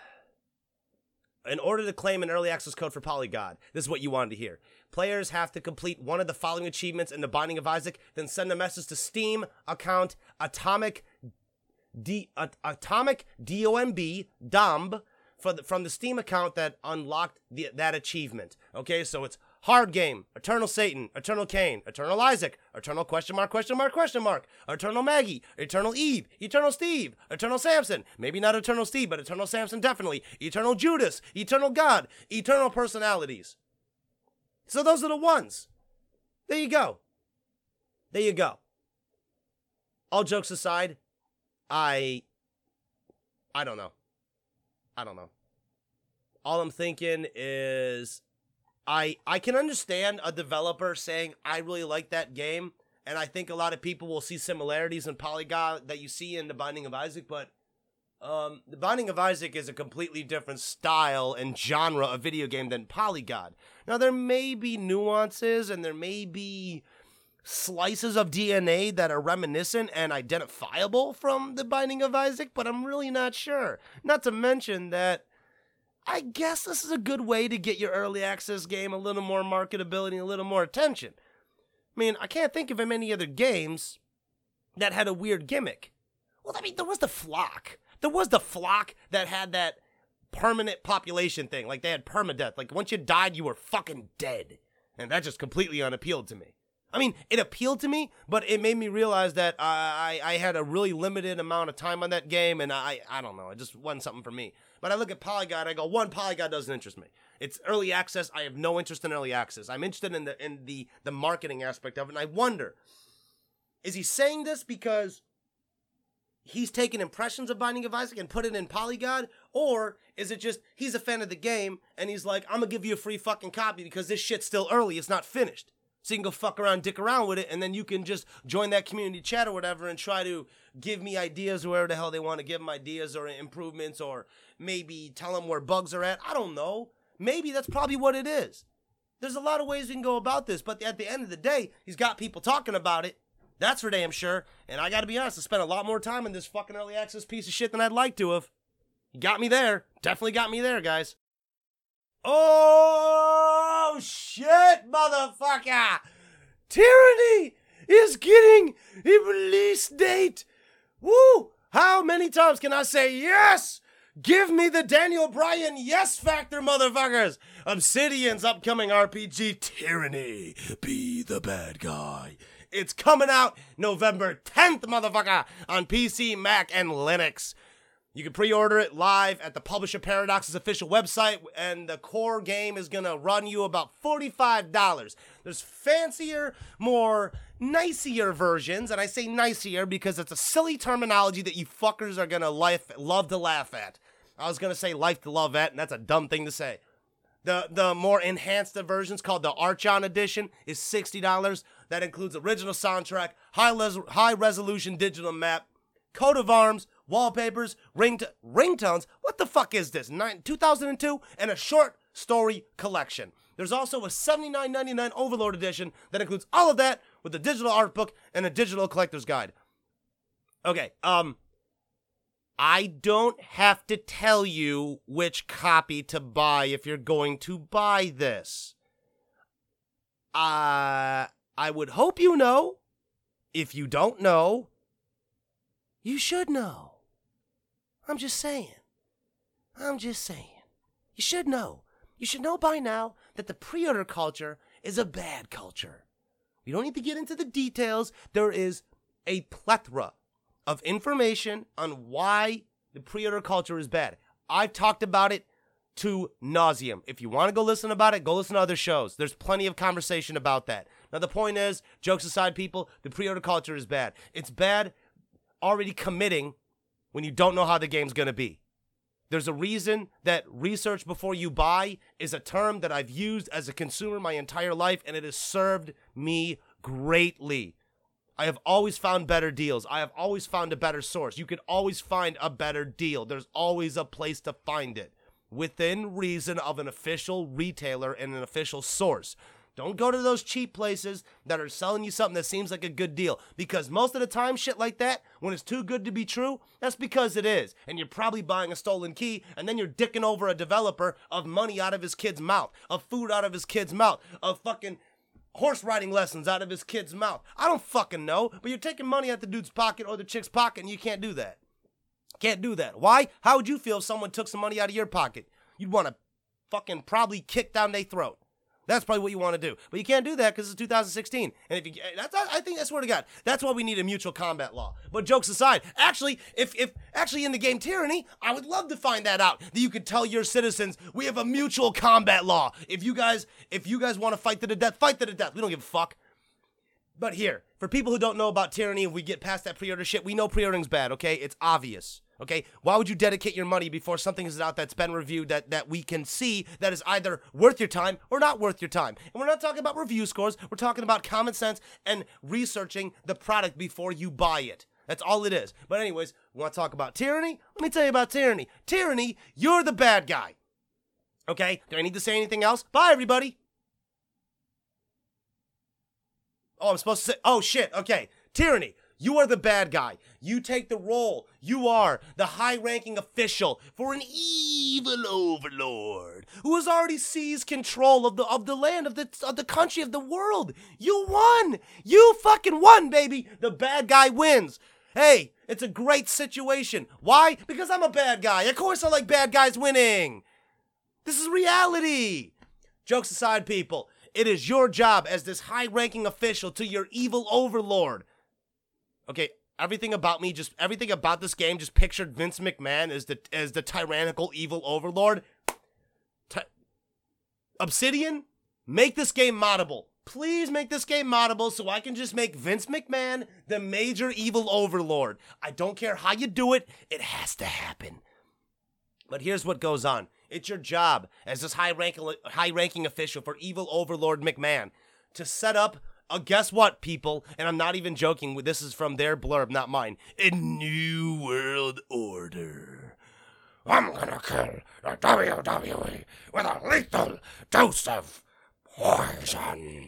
In order to claim an early access code for Polygod, this is what you wanted to hear. Players have to complete one of the following achievements in The Binding of Isaac, then send a message to Steam account Atomic D uh, Atomic D O M B Domb for the, from the Steam account that unlocked the, that achievement. Okay, so it's Hard Game, Eternal Satan, Eternal Cain, Eternal Isaac, Eternal question mark, question mark, question mark, Eternal Maggie, Eternal Eve, Eternal Steve, Eternal Samson, maybe not Eternal Steve, but Eternal Samson definitely, Eternal Judas, Eternal God, Eternal Personalities. So those are the ones. There you go. There you go. All jokes aside, I, I don't know. I don't know. All I'm thinking is, I I can understand a developer saying, I really like that game, and I think a lot of people will see similarities in Polygod that you see in The Binding of Isaac, but um, The Binding of Isaac is a completely different style and genre of video game than Polygod. Now, there may be nuances, and there may be slices of D N A that are reminiscent and identifiable from The Binding of Isaac, but I'm really not sure. Not to mention that I guess this is a good way to get your early access game a little more marketability, a little more attention. I mean, I can't think of many other games that had a weird gimmick. Well, I mean, there was the Flock. There was the Flock that had that permanent population thing. Like, they had permadeath. Like, once you died, you were fucking dead. And that just completely unappealed to me. I mean, it appealed to me, but it made me realize that I, I I had a really limited amount of time on that game, and I I don't know, it just wasn't something for me. But I look at Polygon, and I go, one, Polygon doesn't interest me. It's early access. I have no interest in early access. I'm interested in the in the the marketing aspect of it, and I wonder, is he saying this because he's taken impressions of Binding of Isaac and put it in Polygon, or is it just he's a fan of the game and he's like, I'm gonna give you a free fucking copy because this shit's still early, it's not finished. So you can go fuck around, dick around with it, and then you can just join that community chat or whatever and try to give me ideas or wherever the hell they want to give them ideas or improvements, or maybe tell them where bugs are at. I don't know. Maybe that's probably what it is. There's a lot of ways we can go about this, but at the end of the day, he's got people talking about it. That's for damn sure. And I gotta be honest, I spent a lot more time in this fucking early access piece of shit than I'd like to have. He got me there. Definitely got me there, guys. Oh, shit, motherfucker! Tyranny is getting a release date! Woo! How many times can I say yes? Give me the Daniel Bryan yes factor, motherfuckers! Obsidian's upcoming R P G, Tyranny, be the bad guy. It's coming out November tenth, motherfucker, on P C, Mac, and Linux. You can pre-order it live at the Publisher Paradox's official website, and the core game is going to run you about forty-five dollars. There's fancier, more nicier versions, and I say nicier because it's a silly terminology that you fuckers are going to life, love to laugh at. I was going to say life to love at, and that's a dumb thing to say. The the more enhanced versions, called the Archon Edition, is sixty dollars. That includes original soundtrack, high, les- high resolution digital map, coat of arms, wallpapers, ringto- ringtones, what the fuck is this, Nine, two thousand two, and a short story collection. There's also a seventy-nine ninety-nine Overlord edition that includes all of that with a digital art book and a digital collector's guide. Okay, um, I don't have to tell you which copy to buy if you're going to buy this. Uh, I would hope you know. If you don't know, you should know. I'm just saying. I'm just saying. You should know. You should know by now that the pre-order culture is a bad culture. We don't need to get into the details. There is a plethora of information on why the pre-order culture is bad. I've talked about it to nauseum. If you want to go listen about it, go listen to other shows. There's plenty of conversation about that. Now, the point is, jokes aside, people, the pre-order culture is bad. It's bad already committing when you don't know how the game's going to be. There's a reason that research before you buy is a term that I've used as a consumer my entire life, and it has served me greatly. I have always found better deals. I have always found a better source. You can always find a better deal. There's always a place to find it within reason of an official retailer and an official source. Don't go to those cheap places that are selling you something that seems like a good deal, because most of the time shit like that, when it's too good to be true, that's because it is. And you're probably buying a stolen key, and then you're dicking over a developer of money out of his kid's mouth, of food out of his kid's mouth, of fucking horse riding lessons out of his kid's mouth. I don't fucking know, but you're taking money out the dude's pocket or the chick's pocket, and you can't do that. Can't do that. Why? How would you feel if someone took some money out of your pocket? You'd want to fucking probably kick down their throat. That's probably what you want to do. But you can't do that because it's two thousand sixteen. And if you, that's, I think, I swear to God, that's why we need a mutual combat law. But jokes aside, actually, if, if actually in the game Tyranny, I would love to find that out. That you could tell your citizens, we have a mutual combat law. If you guys, if you guys want to fight to the death, fight to the death. We don't give a fuck. But here, for people who don't know about Tyranny, if we get past that pre-order shit, we know pre-ordering's bad, okay? It's obvious. Okay, why would you dedicate your money before something is out that's been reviewed that, that we can see that is either worth your time or not worth your time? And we're not talking about review scores. We're talking about common sense and researching the product before you buy it. That's all it is. But anyways, we want to talk about Tyranny? Let me tell you about Tyranny. Tyranny, you're the bad guy. Okay, do I need to say anything else? Bye, everybody. Oh, I'm supposed to say, oh shit, okay. Tyranny. You are the bad guy. You take the role. You are the high-ranking official for an evil overlord who has already seized control of the of the land, of the of the country, of the world. You won. You fucking won, baby. The bad guy wins. Hey, it's a great situation. Why? Because I'm a bad guy. Of course I like bad guys winning. This is reality. Jokes aside, people. It is your job as this high-ranking official to your evil overlord. Okay, everything about me, just everything about this game, just pictured Vince McMahon as the as the tyrannical evil overlord. Ty- Obsidian, make this game moddable. Please make this game moddable so I can just make Vince McMahon the major evil overlord. I don't care how you do it, it has to happen. But here's what goes on. It's your job as this high-ranking high-ranking official for evil overlord McMahon to set up a, guess what, people, and I'm not even joking, this is from their blurb, not mine, a new world order. I'm gonna kill the W W E with a lethal dose of poison.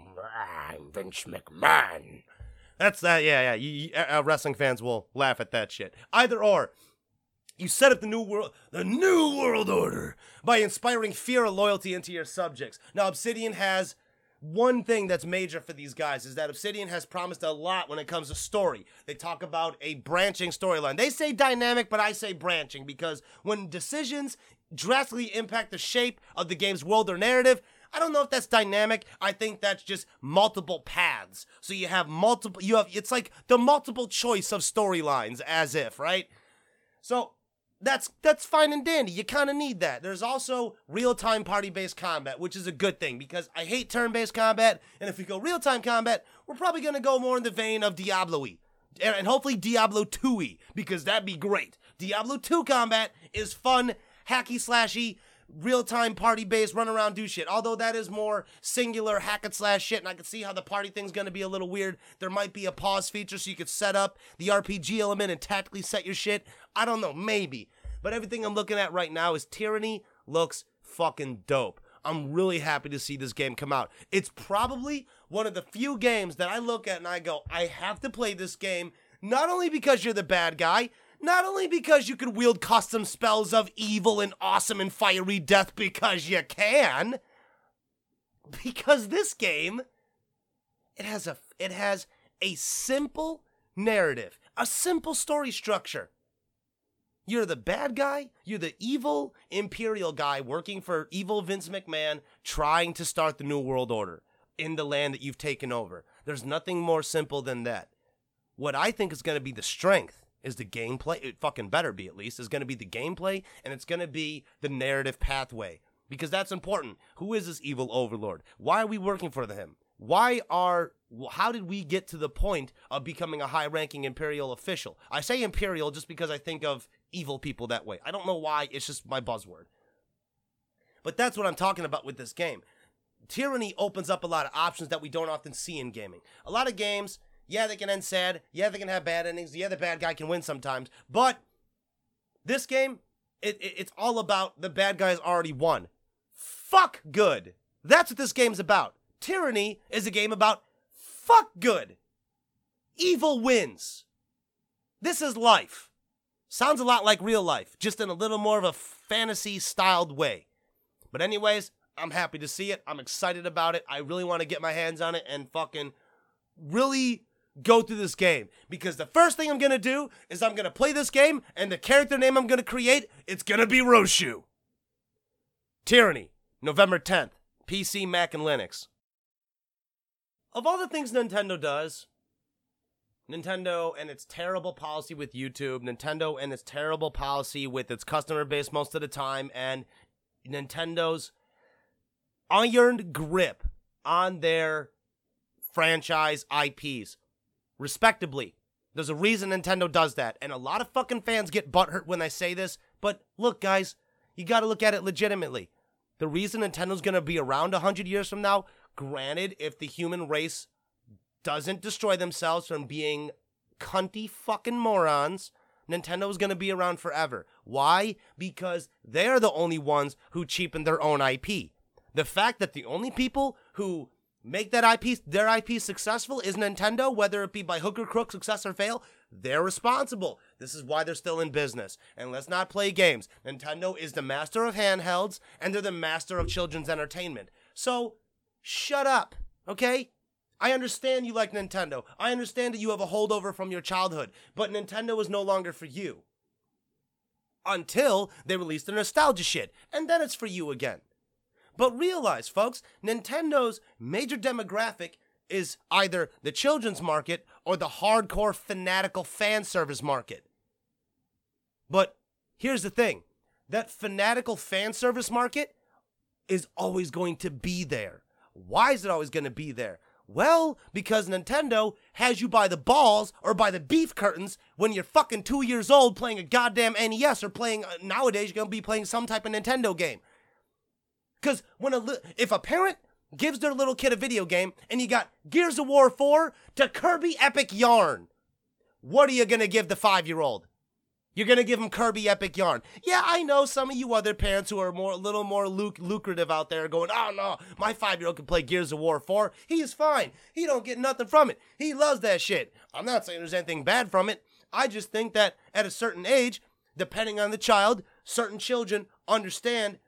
I'm Vince McMahon. That's that, yeah, yeah. You, you, uh, wrestling fans will laugh at that shit. Either or, you set up the new world, the new world order by inspiring fear and loyalty into your subjects. Now, Obsidian has one thing that's major for these guys is that Obsidian has promised a lot when it comes to story. They talk about a branching storyline. They say dynamic, but I say branching because when decisions drastically impact the shape of the game's world or narrative, I don't know if that's dynamic. I think that's just multiple paths. So you have multiple, you have, it's like the multiple choice of storylines as if, right? So that's that's fine and dandy. You kind of need that. There's also real-time party-based combat, which is a good thing because I hate turn-based combat. And if we go real-time combat, we're probably going to go more in the vein of Diablo-y. And, and hopefully Diablo two-y, because that'd be great. Diablo two combat is fun, hacky-slashy, real-time party-based, run around, do shit. Although that is more singular hack-and-slash shit, and I can see how the party thing's gonna be a little weird. There might be a pause feature so you could set up the R P G element and tactically set your shit. I don't know, maybe. But everything I'm looking at right now is Tyranny looks fucking dope. I'm really happy to see this game come out. It's probably one of the few games that I look at and I go, I have to play this game, not only because you're the bad guy, not only because you can wield custom spells of evil and awesome and fiery death because you can, because this game, it has a it has a simple narrative, a simple story structure. You're the bad guy, you're the evil Imperial guy working for evil Vince McMahon trying to start the New World Order in the land that you've taken over. There's nothing more simple than that. What I think is going to be the strength is the gameplay. It fucking better be, at least. Is going to be the gameplay, and it's going to be the narrative pathway. Because that's important. Who is this evil overlord? Why are we working for him? Why are... How did we get to the point of becoming a high-ranking Imperial official? I say Imperial just because I think of evil people that way. I don't know why. It's just my buzzword. But that's what I'm talking about with this game. Tyranny opens up a lot of options that we don't often see in gaming. A lot of games... Yeah, they can end sad. Yeah, they can have bad endings. Yeah, the bad guy can win sometimes. But this game, it, it, it's all about the bad guy's already won. Fuck good. That's what this game's about. Tyranny is a game about fuck good. Evil wins. This is life. Sounds a lot like real life, just in a little more of a fantasy-styled way. But anyways, I'm happy to see it. I'm excited about it. I really want to get my hands on it and fucking really... go through this game, because the first thing I'm gonna do is I'm gonna play this game, and the character name I'm gonna create, it's gonna be Roshu. Tyranny, November tenth, P C, Mac, and Linux. Of all the things Nintendo does, Nintendo and its terrible policy with YouTube, Nintendo and its terrible policy with its customer base most of the time, and Nintendo's iron grip on their franchise I Ps. Respectably. There's a reason Nintendo does that, and a lot of fucking fans get butthurt when I say this, but look, guys, you gotta look at it legitimately. The reason Nintendo's gonna be around one hundred years from now, granted, if the human race doesn't destroy themselves from being cunty fucking morons, Nintendo's gonna be around forever. Why? Because they're the only ones who cheapen their own I P. The fact that the only people who make that I P, their I P successful is Nintendo, whether it be by hook or crook, success or fail, they're responsible. This is why they're still in business. And let's not play games. Nintendo is the master of handhelds, and they're the master of children's entertainment. So, shut up, okay? I understand you like Nintendo. I understand that you have a holdover from your childhood, but Nintendo is no longer for you. Until they release the nostalgia shit, and then it's for you again. But realize, folks, Nintendo's major demographic is either the children's market or the hardcore fanatical fan service market. But here's the thing. That fanatical fan service market is always going to be there. Why is it always going to be there? Well, because Nintendo has you by the balls or by the beef curtains when you're fucking two years old playing a goddamn N E S or playing, uh, nowadays you're going to be playing some type of Nintendo game. Because when a li- if a parent gives their little kid a video game and you got Gears of War four to Kirby Epic Yarn, what are you going to give the five-year-old? You're going to give him Kirby Epic Yarn. Yeah, I know some of you other parents who are more a little more luc- lucrative out there going, oh no, my five-year-old can play Gears of War four. He's fine. He don't get nothing from it. He loves that shit. I'm not saying there's anything bad from it. I just think that at a certain age, depending on the child, certain children understand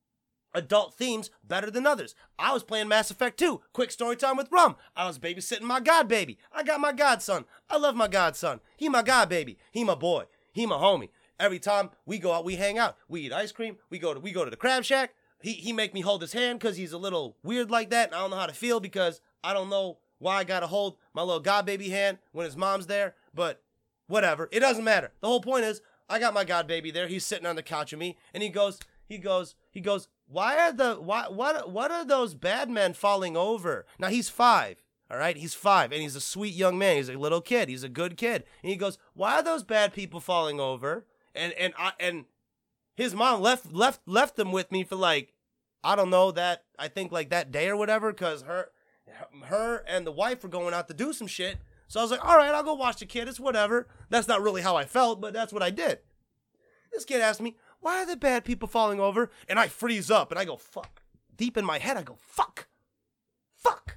adult themes better than others. I was playing Mass Effect two. Quick story time with Rum. I was babysitting my god baby. I got my godson. I love my godson. He my god baby. He my boy. He my homie. Every time we go out, we hang out. We eat ice cream. We go to we go to the Crab Shack. He he make me hold his hand because he's a little weird like that. And I don't know how to feel because I don't know why I gotta hold my little god baby hand when his mom's there. But whatever. It doesn't matter. The whole point is I got my god baby there. He's sitting on the couch with me, and he goes, he goes, he goes. Why are the why what what are those bad men falling over? Now he's five. All right, he's five, and he's a sweet young man. He's a little kid. He's a good kid. And he goes, "Why are those bad people falling over?" And and I and his mom left left left them with me for like, I don't know, that I think like that day or whatever, because her her and the wife were going out to do some shit. So I was like, all right, I'll go watch the kid. It's whatever. That's not really how I felt, but that's what I did. This kid asked me, "Why are the bad people falling over?" And I freeze up and I go, "Fuck." Deep in my head, I go, "Fuck, fuck."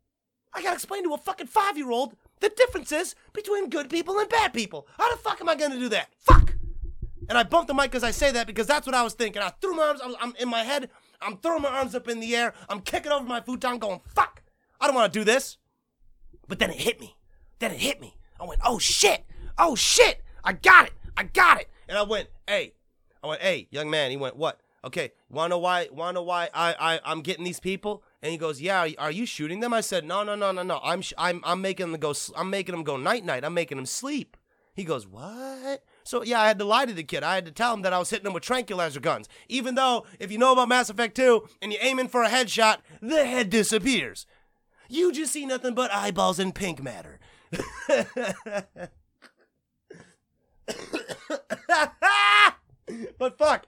I gotta explain to a fucking five-year-old the differences between good people and bad people. How the fuck am I gonna do that? Fuck! And I bumped the mic as I say that because that's what I was thinking. I threw my arms, I'm, I'm in my head, I'm throwing my arms up in the air, I'm kicking over my futon going, fuck! I don't wanna do this. But then it hit me. Then it hit me. I went, oh shit! Oh shit! I got it! I got it! And I went, hey. I went, hey, young man. He went, what? Okay, wanna know why, wanna know why I, I, I'm getting these people? And he goes, yeah, are, are you shooting them? I said, no, no, no, no, no. I'm, sh- I'm, I'm making them go, I'm making them go night night. I'm making them sleep. He goes, what? So yeah, I had to lie to the kid. I had to tell him that I was hitting him with tranquilizer guns. Even though, if you know about Mass Effect two, and you're aiming for a headshot, the head disappears. You just see nothing but eyeballs and pink matter. But fuck.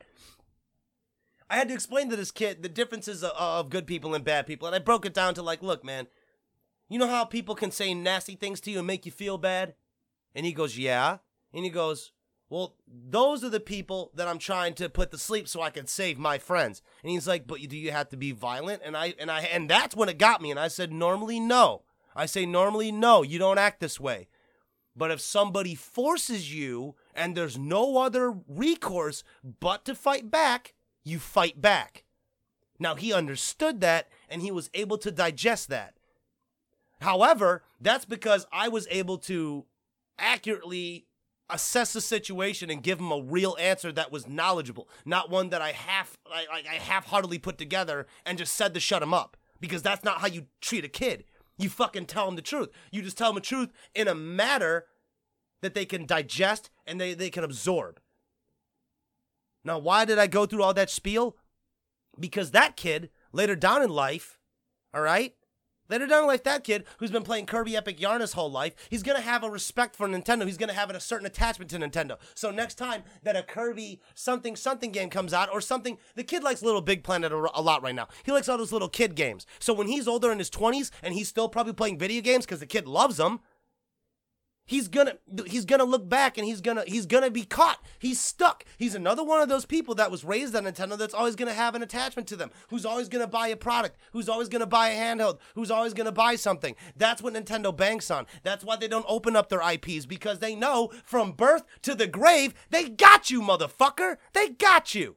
I had to explain to this kid the differences of, of good people and bad people. And I broke it down to like, look, man, you know how people can say nasty things to you and make you feel bad? And he goes, yeah. And he goes, well, those are the people that I'm trying to put to sleep so I can save my friends. And he's like, but do you have to be violent? And I and I and that's when it got me. And I said, normally, no. I say, normally, no. You don't act this way. But if somebody forces you and there's no other recourse but to fight back, you fight back. Now, he understood that, and he was able to digest that. However, that's because I was able to accurately assess the situation and give him a real answer that was knowledgeable, not one that I half, I, I half-heartedly put together and just said to shut him up, because that's not how you treat a kid. You fucking tell them the truth. You just tell them the truth in a matter that they can digest and they, they can absorb. Now, why did I go through all that spiel? Because that kid, later down in life, all right? Later down in life, that kid who's been playing Kirby Epic Yarn his whole life, he's going to have a respect for Nintendo. He's going to have a certain attachment to Nintendo. So next time that a Kirby something something game comes out or something, the kid likes Little Big Planet a, a lot right now. He likes all those little kid games. So when he's older in his twenties and he's still probably playing video games because the kid loves them, He's gonna he's gonna look back and he's gonna he's gonna be caught. He's stuck. He's another one of those people that was raised on Nintendo that's always gonna have an attachment to them, who's always gonna buy a product, who's always gonna buy a handheld, who's always gonna buy something. That's what Nintendo banks on. That's why they don't open up their I Ps, because they know from birth to the grave, they got you, motherfucker. They got you.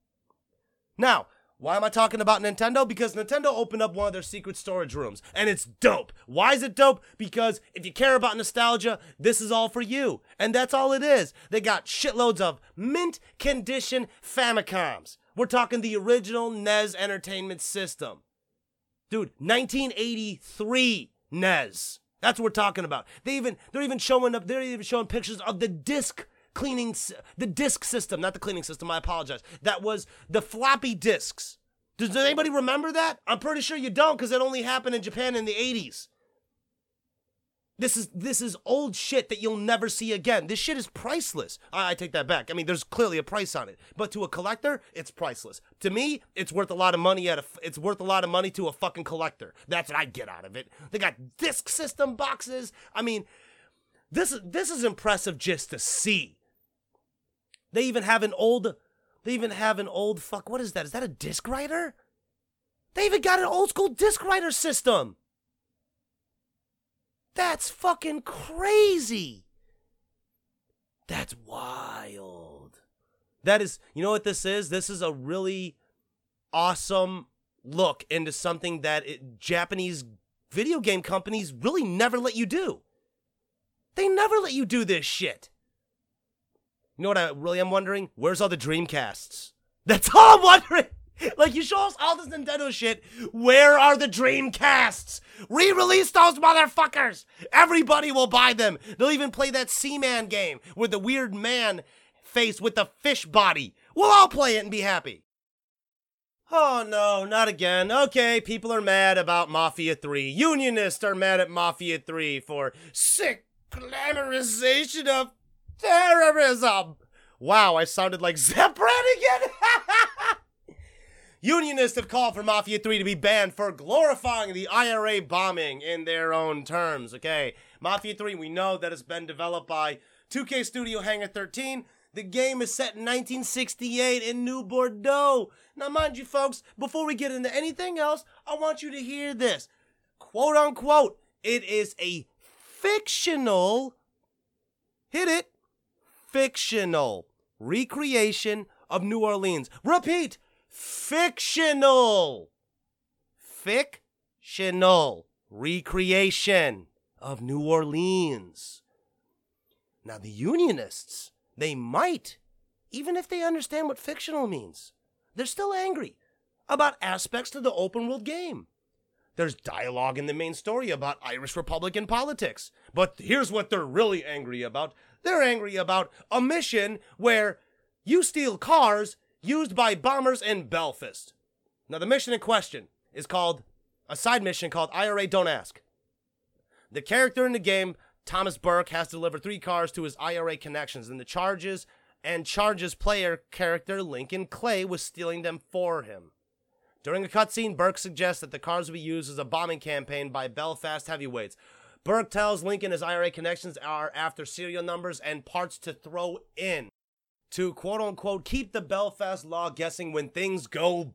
Now, why am I talking about Nintendo? Because Nintendo opened up one of their secret storage rooms, and it's dope. Why is it dope? Because if you care about nostalgia, this is all for you. And that's all it is. They got shitloads of mint condition Famicoms. We're talking the original N E S Entertainment System. Dude, nineteen eighty-three N E S. That's what we're talking about. They even, they're even showing up, they're even showing pictures of the disc cleaning, the disc system, not the cleaning system, I apologize. That was the floppy disks. Does anybody remember that? I'm pretty sure you don't, because it only happened in Japan in the eighties. This is this is old shit that you'll never see again. This shit is priceless. I, I take that back. I mean, there's clearly a price on it, but to a collector, it's priceless. To me, it's worth a lot of money. At a, it's worth a lot of money to a fucking collector. That's what I get out of it. They got disc system boxes. I mean, this is this is impressive just to see. They even have an old. They even have an old fuck. What is that? Is that a disc writer? They even got an old school disc writer system. That's fucking crazy. That's wild. That is, you know what this is? This is a really awesome look into something that it, Japanese video game companies really never let you do. They never let you do this shit. You know what I really am wondering? Where's all the Dreamcasts? That's all I'm wondering. Like, you show us all this Nintendo shit. Where are the Dreamcasts? Re-release those motherfuckers. Everybody will buy them. They'll even play that Seaman game with the weird man face with the fish body. We'll all play it and be happy. Oh no, not again. Okay, people are mad about Mafia three. Unionists are mad at Mafia three for sick glamorization of terrorism. Wow, I sounded like Zeppelin again. Unionists have called for Mafia three to be banned for glorifying the I R A bombing in their own terms, okay? Mafia three, we know that it's been developed by two K Studio Hangar thirteen. The game is set in nineteen sixty-eight in New Bordeaux. Now, mind you, folks, before we get into anything else, I want you to hear this. Quote, unquote, it is a fictional, hit it, fictional recreation of New Orleans. Repeat. Fictional, fictional recreation of New Orleans. Now, the Unionists, they might, even if they understand what fictional means, they're still angry about aspects to the open world game. There's dialogue in the main story about Irish Republican politics. But here's what they're really angry about. They're angry about a mission where you steal cars used by bombers in Belfast. Now, the mission in question is called, a side mission called I R A Don't Ask. The character in the game, Thomas Burke, has to deliver three cars to his I R A connections, and the charges and charges player character Lincoln Clay was stealing them for him. During a cutscene, Burke suggests that the cars will be used as a bombing campaign by Belfast heavyweights. Burke tells Lincoln his I R A connections are after serial numbers and parts to throw in, to quote-unquote keep the Belfast law guessing when things go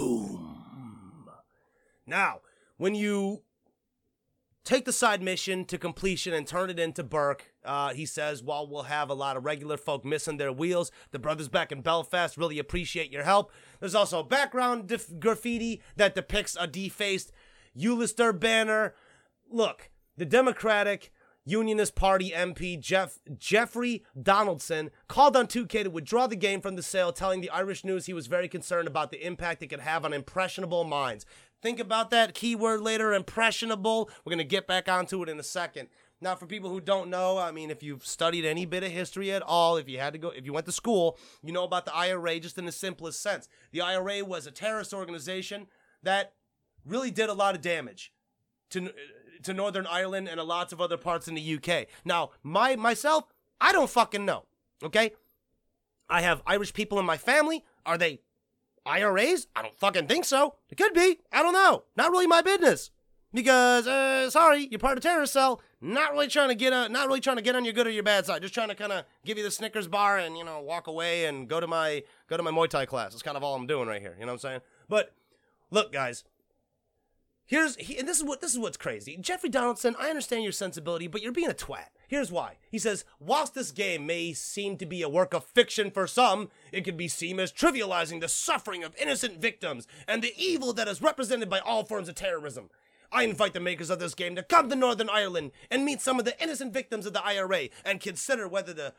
boom. Now, when you take the side mission to completion and turn it into Burke, uh, he says, while we'll have a lot of regular folk missing their wheels, the brothers back in Belfast really appreciate your help. There's also background def- graffiti that depicts a defaced Ulster banner. Look, the Democratic Unionist Party M P Jeff Jeffrey Donaldson called on two K to withdraw the game from the sale, telling the Irish News he was very concerned about the impact it could have on impressionable minds. Think about that keyword later, impressionable. We're going to get back onto it in a second. Now, for people who don't know, I mean, if you've studied any bit of history at all, if you had to go, if you went to school, you know about the I R A just in the simplest sense. The I R A was a terrorist organization that really did a lot of damage to to Northern Ireland and a lots of other parts in the U K. Now, my myself, I don't fucking know, okay? I have Irish people in my family. Are they I R As? I don't fucking think so. It could be. I don't know. Not really my business. Because, uh, sorry, you're part of terrorist cell. Not really trying to get on, not really trying to get on your good or your bad side. Just trying to kind of give you the Snickers bar and, you know, walk away and go to my go to my Muay Thai class. That's kind of all I'm doing right here. You know what I'm saying? But look, guys. Here's he, and this is what this is what's crazy. Jeffrey Donaldson, I understand your sensibility, but you're being a twat. Here's why. He says, whilst this game may seem to be a work of fiction for some, it can be seen as trivializing the suffering of innocent victims and the evil that is represented by all forms of terrorism. I invite the makers of this game to come to Northern Ireland and meet some of the innocent victims of the I R A and consider whether the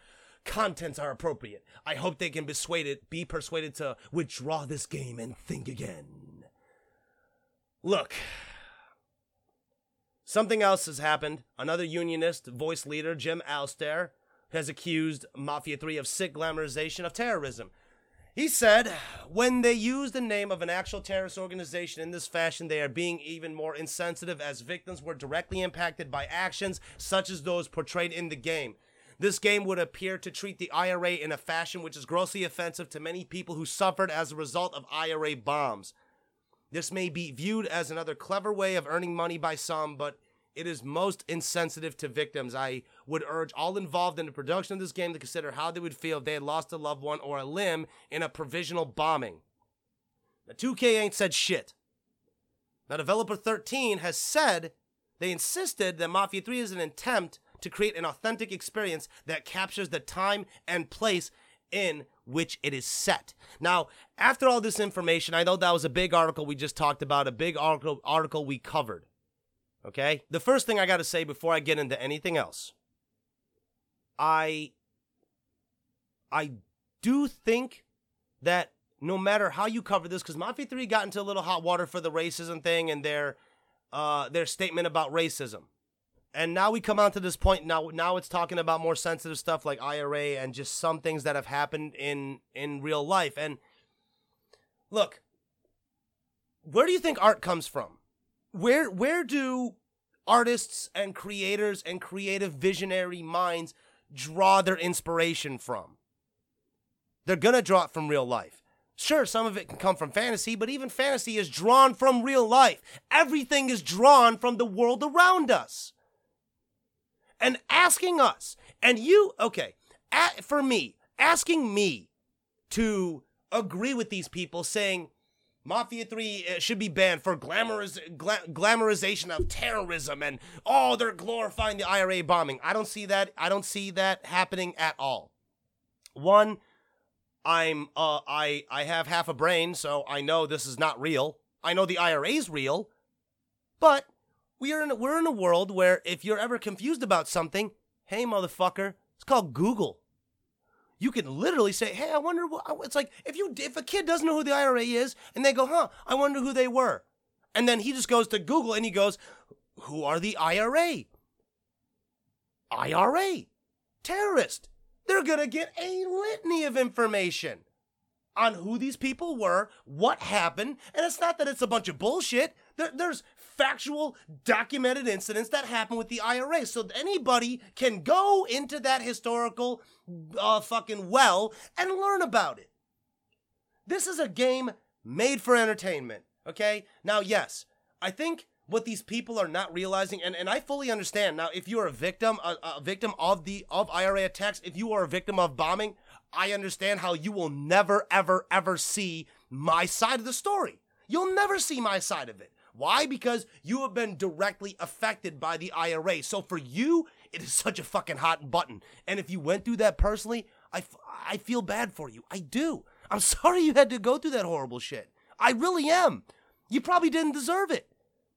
contents are appropriate. I hope they can be persuaded, be persuaded to withdraw this game and think again. Look, something else has happened. Another unionist voice leader, Jim Alster, has accused Mafia three of sick glamorization of terrorism. He said, when they use the name of an actual terrorist organization in this fashion, they are being even more insensitive as victims were directly impacted by actions such as those portrayed in the game. This game would appear to treat the I R A in a fashion which is grossly offensive to many people who suffered as a result of I R A bombs. This may be viewed as another clever way of earning money by some, but it is most insensitive to victims. I would urge all involved in the production of this game to consider how they would feel if they had lost a loved one or a limb in a provisional bombing. Now, two K ain't said shit. Now, Developer thirteen has said they insisted that Mafia three is an attempt to create an authentic experience that captures the time and place in which it is set. Now, after all this information, I know that was a big article we just talked about, a big article, article we covered. Okay? The first thing I got to say before I get into anything else, I I do think that no matter how you cover this, because Mafia three got into a little hot water for the racism thing and their uh, their statement about racism. And now we come on to this point, now now it's talking about more sensitive stuff like I R A and just some things that have happened in, in real life. And look, where do you think art comes from? Where where do artists and creators and creative visionary minds draw their inspiration from? They're gonna draw it from real life. Sure, some of it can come from fantasy, but even fantasy is drawn from real life. Everything is drawn from the world around us. And asking us, and you, okay, a, for me, asking me to agree with these people saying, Mafia three should be banned for glamoriz- gla- glamorization of terrorism and, oh, they're glorifying the I R A bombing. I don't see that. I don't see that happening at all. One, I'm, uh, I, I have half a brain, so I know this is not real. I know the I R A is real, but we are in a, we're in a world where if you're ever confused about something, hey, motherfucker, it's called Google. You can literally say, hey, I wonder what, it's like, if you if a kid doesn't know who the I R A is, and they go, huh, I wonder who they were. And then he just goes to Google and he goes, who are the I R A? I R A. Terrorist. They're going to get a litany of information on who these people were, what happened, and it's not that it's a bunch of bullshit. There, there's factual, documented incidents that happened with the I R A, so anybody can go into that historical uh, fucking well and learn about it. This is a game made for entertainment, okay? Now, yes, I think what these people are not realizing, and, and I fully understand, now, if you are a victim, a, a victim of the of I R A attacks, if you are a victim of bombing, I understand how you will never, ever, ever see my side of the story. You'll never see my side of it. Why? Because you have been directly affected by the I R A. So for you, it is such a fucking hot button. And if you went through that personally, I, f- I feel bad for you. I do. I'm sorry you had to go through that horrible shit. I really am. You probably didn't deserve it.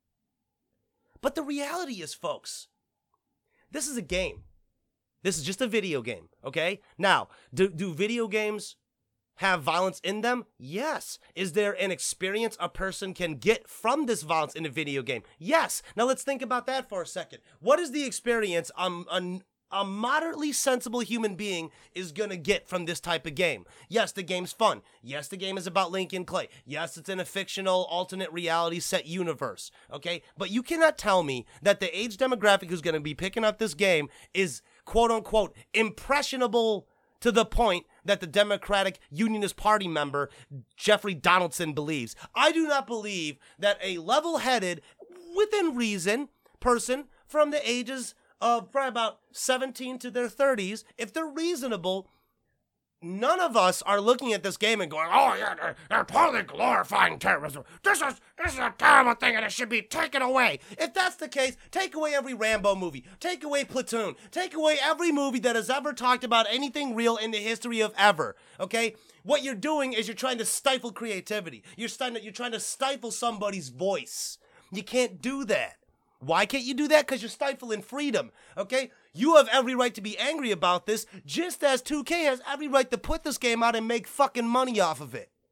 But the reality is, folks, this is a game. This is just a video game, okay? Now, do, do video games have violence in them? Yes. Is there an experience a person can get from this violence in a video game? Yes. Now let's think about that for a second. What is the experience um, a, a moderately sensible human being is gonna get from this type of game? Yes, the game's fun. Yes, the game is about Lincoln Clay. Yes, it's in a fictional alternate reality set universe, okay? But you cannot tell me that the age demographic who's gonna be picking up this game is quote-unquote impressionable to the point that the Democratic Unionist Party member Jeffrey Donaldson believes. I do not believe that a level-headed, within reason, person from the ages of probably about seventeen to their thirties, if they're reasonable, none of us are looking at this game and going, oh yeah, they're, they're totally glorifying terrorism. This is this is a terrible thing and it should be taken away. If that's the case, take away every Rambo movie. Take away Platoon. Take away every movie that has ever talked about anything real in the history of ever. Okay? What you're doing is you're trying to stifle creativity. You're, st- you're trying to stifle somebody's voice. You can't do that. Why can't you do that? Because you're stifling freedom, okay? You have every right to be angry about this, just as two K has every right to put this game out and make fucking money off of it.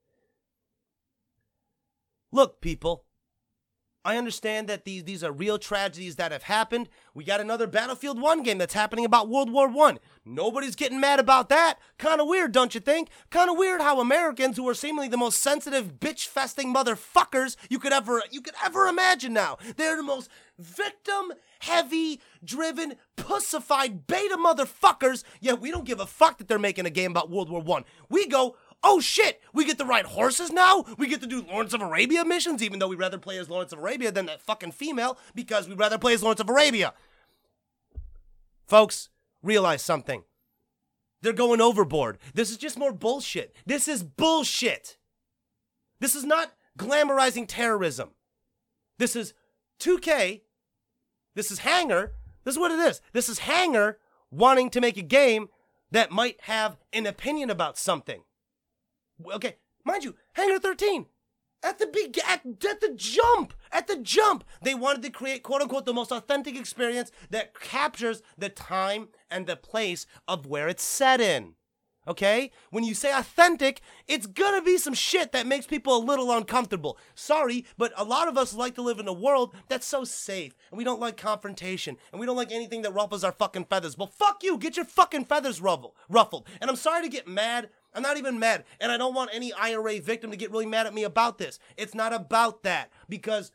Look, people, I understand that these, these are real tragedies that have happened. We got another Battlefield one game that's happening about World War One. Nobody's getting mad about that. Kind of weird, don't you think? Kind of weird how Americans, who are seemingly the most sensitive, bitch-festing motherfuckers you could ever you could ever imagine now. They're the most victim-heavy, driven, pussified beta motherfuckers, yet we don't give a fuck that they're making a game about World War One. We go, oh shit, we get to ride horses now? We get to do Lawrence of Arabia missions, even though we'd rather play as Lawrence of Arabia than that fucking female, because we'd rather play as Lawrence of Arabia. Folks, realize something. They're going overboard. This is just more bullshit. This is bullshit. This is not glamorizing terrorism. This is two K. This is Hangar. This is what it is. This is Hangar wanting to make a game that might have an opinion about something. Okay, mind you, Hangar thirteen, at the big, at, at the jump, at the jump, they wanted to create, quote unquote, the most authentic experience that captures the time and the place of where it's set in. Okay? When you say authentic, it's gonna be some shit that makes people a little uncomfortable. Sorry, but a lot of us like to live in a world that's so safe, and we don't like confrontation, and we don't like anything that ruffles our fucking feathers. Well, fuck you, get your fucking feathers ruffled. ruffled. And I'm sorry to get mad. I'm not even mad, and I don't want any I R A victim to get really mad at me about this. It's not about that, because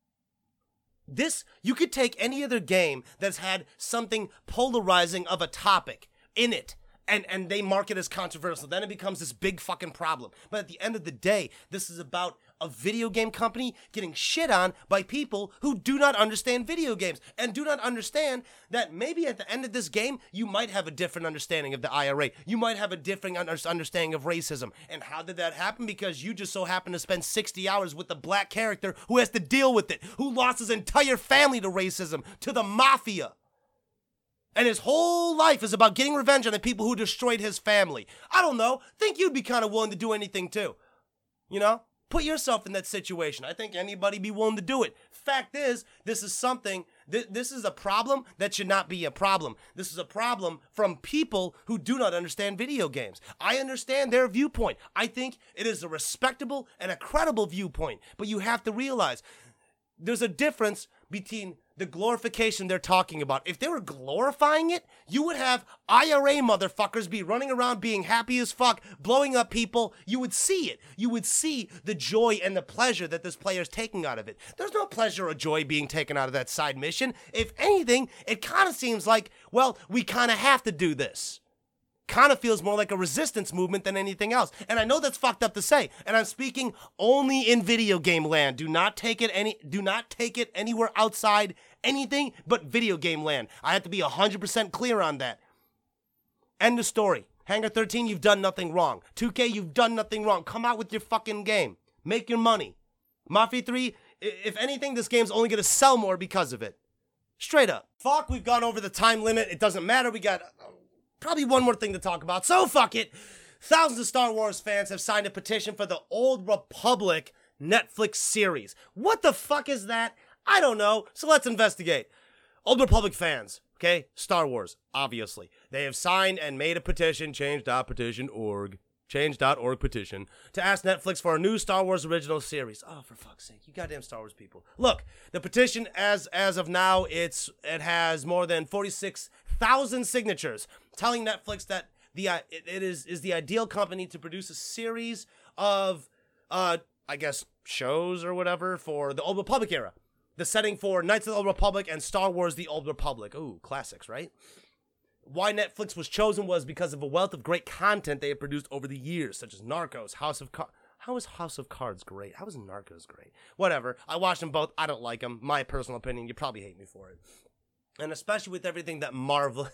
this, you could take any other game that's had something polarizing of a topic in it, and, and they mark it as controversial. Then it becomes this big fucking problem. But at the end of the day, this is about a video game company getting shit on by people who do not understand video games and do not understand that maybe at the end of this game, you might have a different understanding of the I R A. You might have a different understanding of racism. And how did that happen? Because you just so happen to spend sixty hours with a black character who has to deal with it, who lost his entire family to racism, to the mafia. And his whole life is about getting revenge on the people who destroyed his family. I don't know. Think you'd be kind of willing to do anything too. You know? Put yourself in that situation. I think anybody be willing to do it. Fact is, this is something, th- this is a problem that should not be a problem. This is a problem from people who do not understand video games. I understand their viewpoint. I think it is a respectable and a credible viewpoint. But you have to realize, there's a difference between the glorification they're talking about. If they were glorifying it, you would have I R A motherfuckers be running around being happy as fuck, blowing up people. You would see it. You would see the joy and the pleasure that this player is taking out of it. There's no pleasure or joy being taken out of that side mission. If anything, it kind of seems like, well, we kind of have to do this. Kind of feels more like a resistance movement than anything else. And I know that's fucked up to say, and I'm speaking only in video game land. Do not take it any do not take it anywhere outside anything but video game land. I have to be one hundred percent clear on that. End of story. Hangar thirteen, you've done nothing wrong. two K, you've done nothing wrong. Come out with your fucking game. Make your money. Mafia three, if anything, this game's only going to sell more because of it. Straight up. Fuck, we've gone over the time limit. It doesn't matter. We got probably one more thing to talk about, so fuck it. Thousands of Star Wars fans have signed a petition for the Old Republic Netflix series. What the fuck is that? I don't know, so let's investigate. Old Republic fans, okay? Star Wars, obviously. They have signed and made a petition, change dot petition dot org, change dot org petition, to ask Netflix for a new Star Wars original series. Oh, for fuck's sake, you goddamn Star Wars people. Look, the petition, as as of now, it's it has more than forty-six thousand signatures, telling Netflix that the uh, it, it is is the ideal company to produce a series of, uh, I guess, shows or whatever for the Old Republic era. The setting for Knights of the Old Republic and Star Wars The Old Republic. Ooh, classics, right? Why Netflix was chosen was because of a wealth of great content they have produced over the years, such as Narcos, House of Cards. How is House of Cards great? How is Narcos great? Whatever. I watched them both. I don't like them. My personal opinion. You probably hate me for it. And especially with everything that Marvel...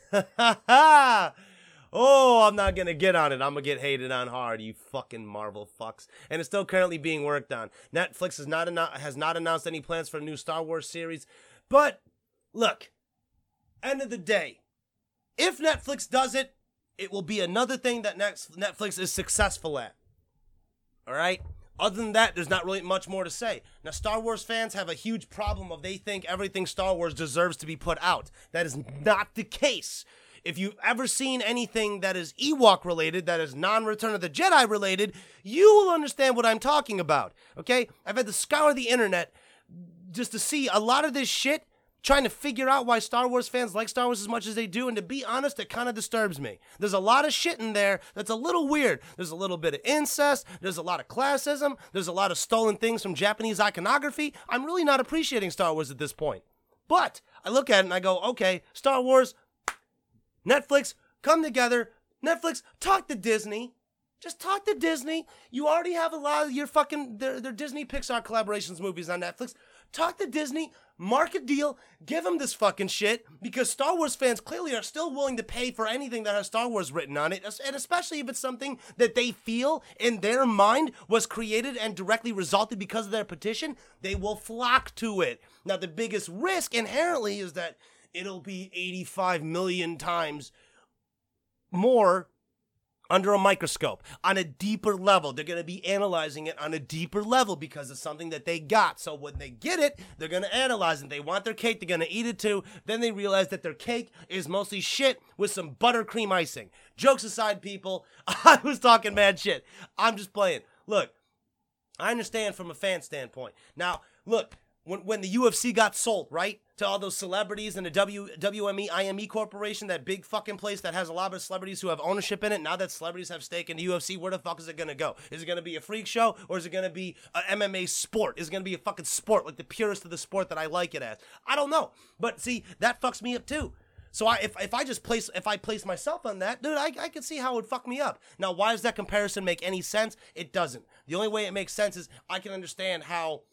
Oh, I'm not going to get on it. I'm going to get hated on hard, you fucking Marvel fucks. And it's still currently being worked on. Netflix has not, annou- has not announced any plans for a new Star Wars series. But, look, end of the day, if Netflix does it, it will be another thing that Netflix is successful at. All right? Other than that, there's not really much more to say. Now, Star Wars fans have a huge problem of they think everything Star Wars deserves to be put out. That is not the case. If you've ever seen anything that is Ewok related, that is non-Return of the Jedi related, you will understand what I'm talking about, okay? I've had to scour the internet just to see a lot of this shit, trying to figure out why Star Wars fans like Star Wars as much as they do, and to be honest, it kind of disturbs me. There's a lot of shit in there that's a little weird. There's a little bit of incest, there's a lot of classism, there's a lot of stolen things from Japanese iconography. I'm really not appreciating Star Wars at this point. But I look at it and I go, okay, Star Wars, Netflix, come together. Netflix, talk to Disney. Just talk to Disney. You already have a lot of your fucking, their, their Disney Pixar collaborations movies on Netflix. Talk to Disney, mark a deal, give them this fucking shit, because Star Wars fans clearly are still willing to pay for anything that has Star Wars written on it, and especially if it's something that they feel in their mind was created and directly resulted because of their petition, they will flock to it. Now, the biggest risk inherently is that it'll be eighty-five million times more under a microscope, on a deeper level. They're going to be analyzing it on a deeper level because it's something that they got. So when they get it, they're going to analyze it. They want their cake, they're going to eat it too. Then they realize that their cake is mostly shit with some buttercream icing. Jokes aside, people, I was talking mad shit. I'm just playing. Look, I understand from a fan standpoint. Now, look, when when the U F C got sold, right, to all those celebrities and the w, WME, I M E Corporation, that big fucking place that has a lot of celebrities who have ownership in it, now that celebrities have stake in the U F C, where the fuck is it going to go? Is it going to be a freak show, or is it going to be a M M A sport? Is it going to be a fucking sport, like the purest of the sport that I like it as? I don't know. But see, that fucks me up too. So I, if if I just place, if I place myself on that, dude, I, I can see how it would fuck me up. Now, why does that comparison make any sense? It doesn't. The only way it makes sense is I can understand how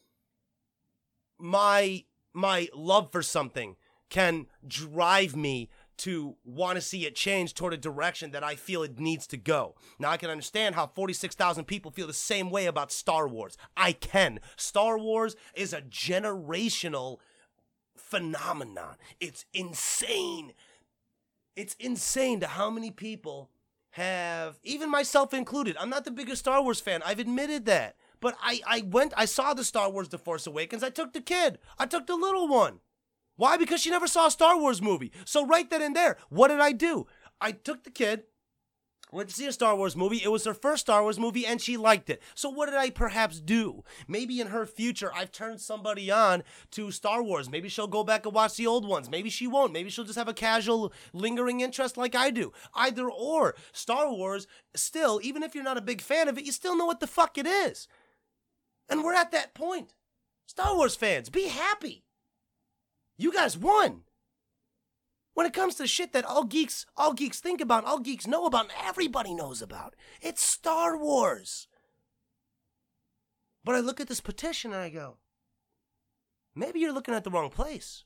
my my love for something can drive me to want to see it change toward a direction that I feel it needs to go. Now, I can understand how forty-six thousand people feel the same way about Star Wars. I can. Star Wars is a generational phenomenon. It's insane. It's insane to how many people have, even myself included. I'm not the biggest Star Wars fan. I've admitted that. But I, I went, I saw the Star Wars The Force Awakens. I took the kid. I took the little one. Why? Because she never saw a Star Wars movie. So right then and there, what did I do? I took the kid, went to see a Star Wars movie. It was her first Star Wars movie, and she liked it. So what did I perhaps do? Maybe in her future, I've turned somebody on to Star Wars. Maybe she'll go back and watch the old ones. Maybe she won't. Maybe she'll just have a casual, lingering interest like I do. Either or. Star Wars, still, even if you're not a big fan of it, you still know what the fuck it is. And we're at that point. Star Wars fans, be happy. You guys won. When it comes to shit that all geeks, all geeks think about, all geeks know about, and everybody knows about, it's Star Wars. But I look at this petition and I go, maybe you're looking at the wrong place.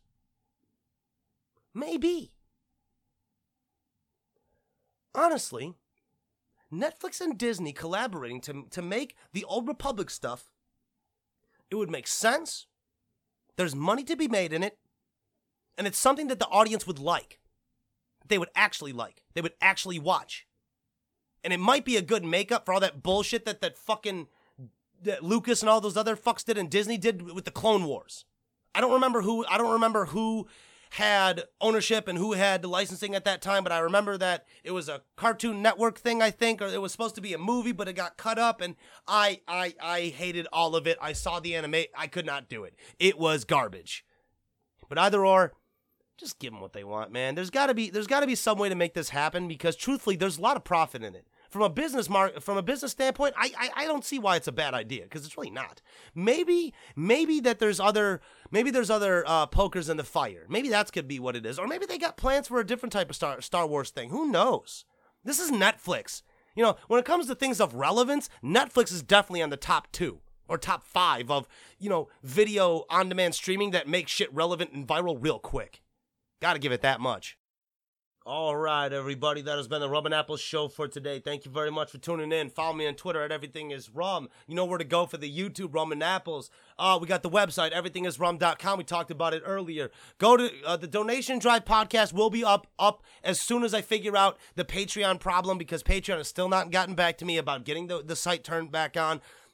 Maybe. Honestly, Netflix and Disney collaborating to, to make the Old Republic stuff, it would make sense. There's money to be made in it. And it's something that the audience would like. They would actually like. They would actually watch. And it might be a good makeup for all that bullshit that that fucking that Lucas and all those other fucks did and Disney did with the Clone Wars. I don't remember who I don't remember who had ownership and who had the licensing at that time, but I remember that it was a Cartoon Network thing, I think, or it was supposed to be a movie, but it got cut up, and I I I hated all of it. I saw the anime. I could not do it. It was garbage. But either or, just give them what they want, man. There's got to be there's got to be some way to make this happen, because truthfully, there's a lot of profit in it. From a business mar- from a business standpoint, I, I I don't see why it's a bad idea, because it's really not. Maybe maybe that there's other maybe there's other uh, pokers in the fire. Maybe that could be what it is, or maybe they got plans for a different type of Star Star Wars thing. Who knows? This is Netflix. You know, when it comes to things of relevance, Netflix is definitely on the top two or top five of, you know, video on demand streaming that makes shit relevant and viral real quick. Got to give it that much. All right, everybody, that has been the Rum and Apple Show for today. Thank you very much for tuning in. Follow me on Twitter at Everything Is Rum. You know where to go for the YouTube Rum and Apples. Uh, we got the website, everything is rum dot com. We talked about it earlier. Go to uh, the Donation Drive podcast will be up up as soon as I figure out the Patreon problem, because Patreon has still not gotten back to me about getting the, the site turned back on.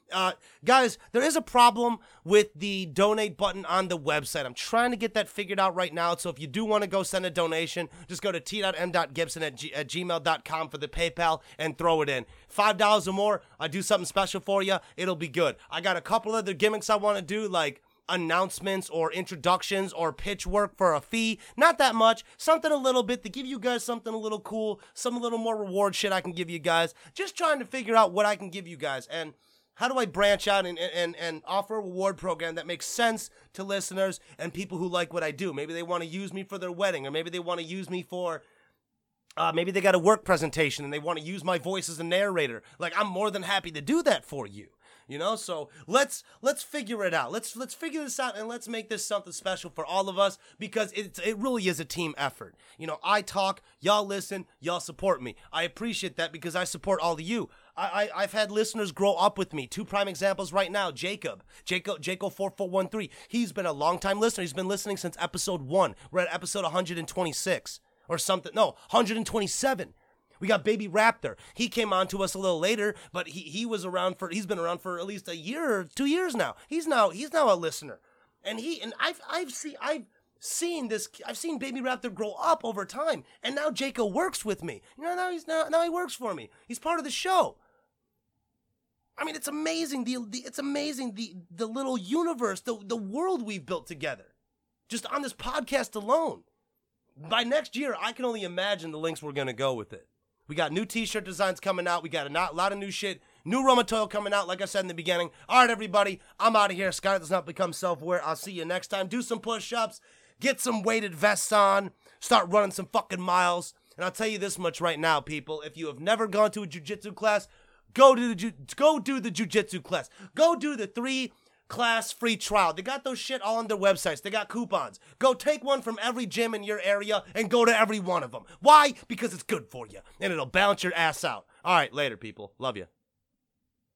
Uh, guys, there is a problem with the donate button on the website. I'm trying to get that figured out right now. So if you do want to go send a donation, just go to t dot m dot gibson at, g- at gmail dot com for the PayPal and throw it in. five dollars or more, I do something special for you. It'll be good. I got a couple other gimmicks I want to do, like announcements or introductions or pitch work for a fee. Not that much. Something a little bit to give you guys something a little cool, some a little more reward shit I can give you guys. Just trying to figure out what I can give you guys. And how do I branch out and, and, and offer a reward program that makes sense to listeners and people who like what I do? Maybe they want to use me for their wedding, or maybe they want to use me for, uh, maybe they got a work presentation and they want to use my voice as a narrator. Like, I'm more than happy to do that for you. You know, so let's let's figure it out. Let's let's figure this out and let's make this something special for all of us, because it it really is a team effort. You know, I talk, y'all listen, y'all support me. I appreciate that because I support all of you. I, I I've had listeners grow up with me. Two prime examples right now. Jacob, Jacob, Jacob four four one three. He's been a long time listener. He's been listening since episode one. We're at episode one hundred twenty-six or something. No, one hundred twenty-seven. We got Baby Raptor. He came on to us a little later, but he he was around for, he's been around for at least a year or two years now. He's now he's now a listener. And he and I've I've seen I've seen this I've seen Baby Raptor grow up over time. And now Jacob works with me. You know, now he's now, now he works for me. He's part of the show. I mean, it's amazing the, the it's amazing the the little universe, the the world we've built together. Just on this podcast alone. By next year, I can only imagine the links we're going to go with it. We got new t-shirt designs coming out. We got a lot of new shit. New Roma Toil coming out, like I said in the beginning. All right, everybody. I'm out of here. Sky does not become self-aware. I'll see you next time. Do some push-ups. Get some weighted vests on. Start running some fucking miles. And I'll tell you this much right now, people. If you have never gone to a jiu-jitsu class, go do the, ju- go do the jiu-jitsu class. Go do the three class free trial. They got those shit all on their websites. They got coupons. Go take one from every gym in your area and go to every one of them. Why? Because it's good for you and it'll balance your ass out. All right, later, people. Love you.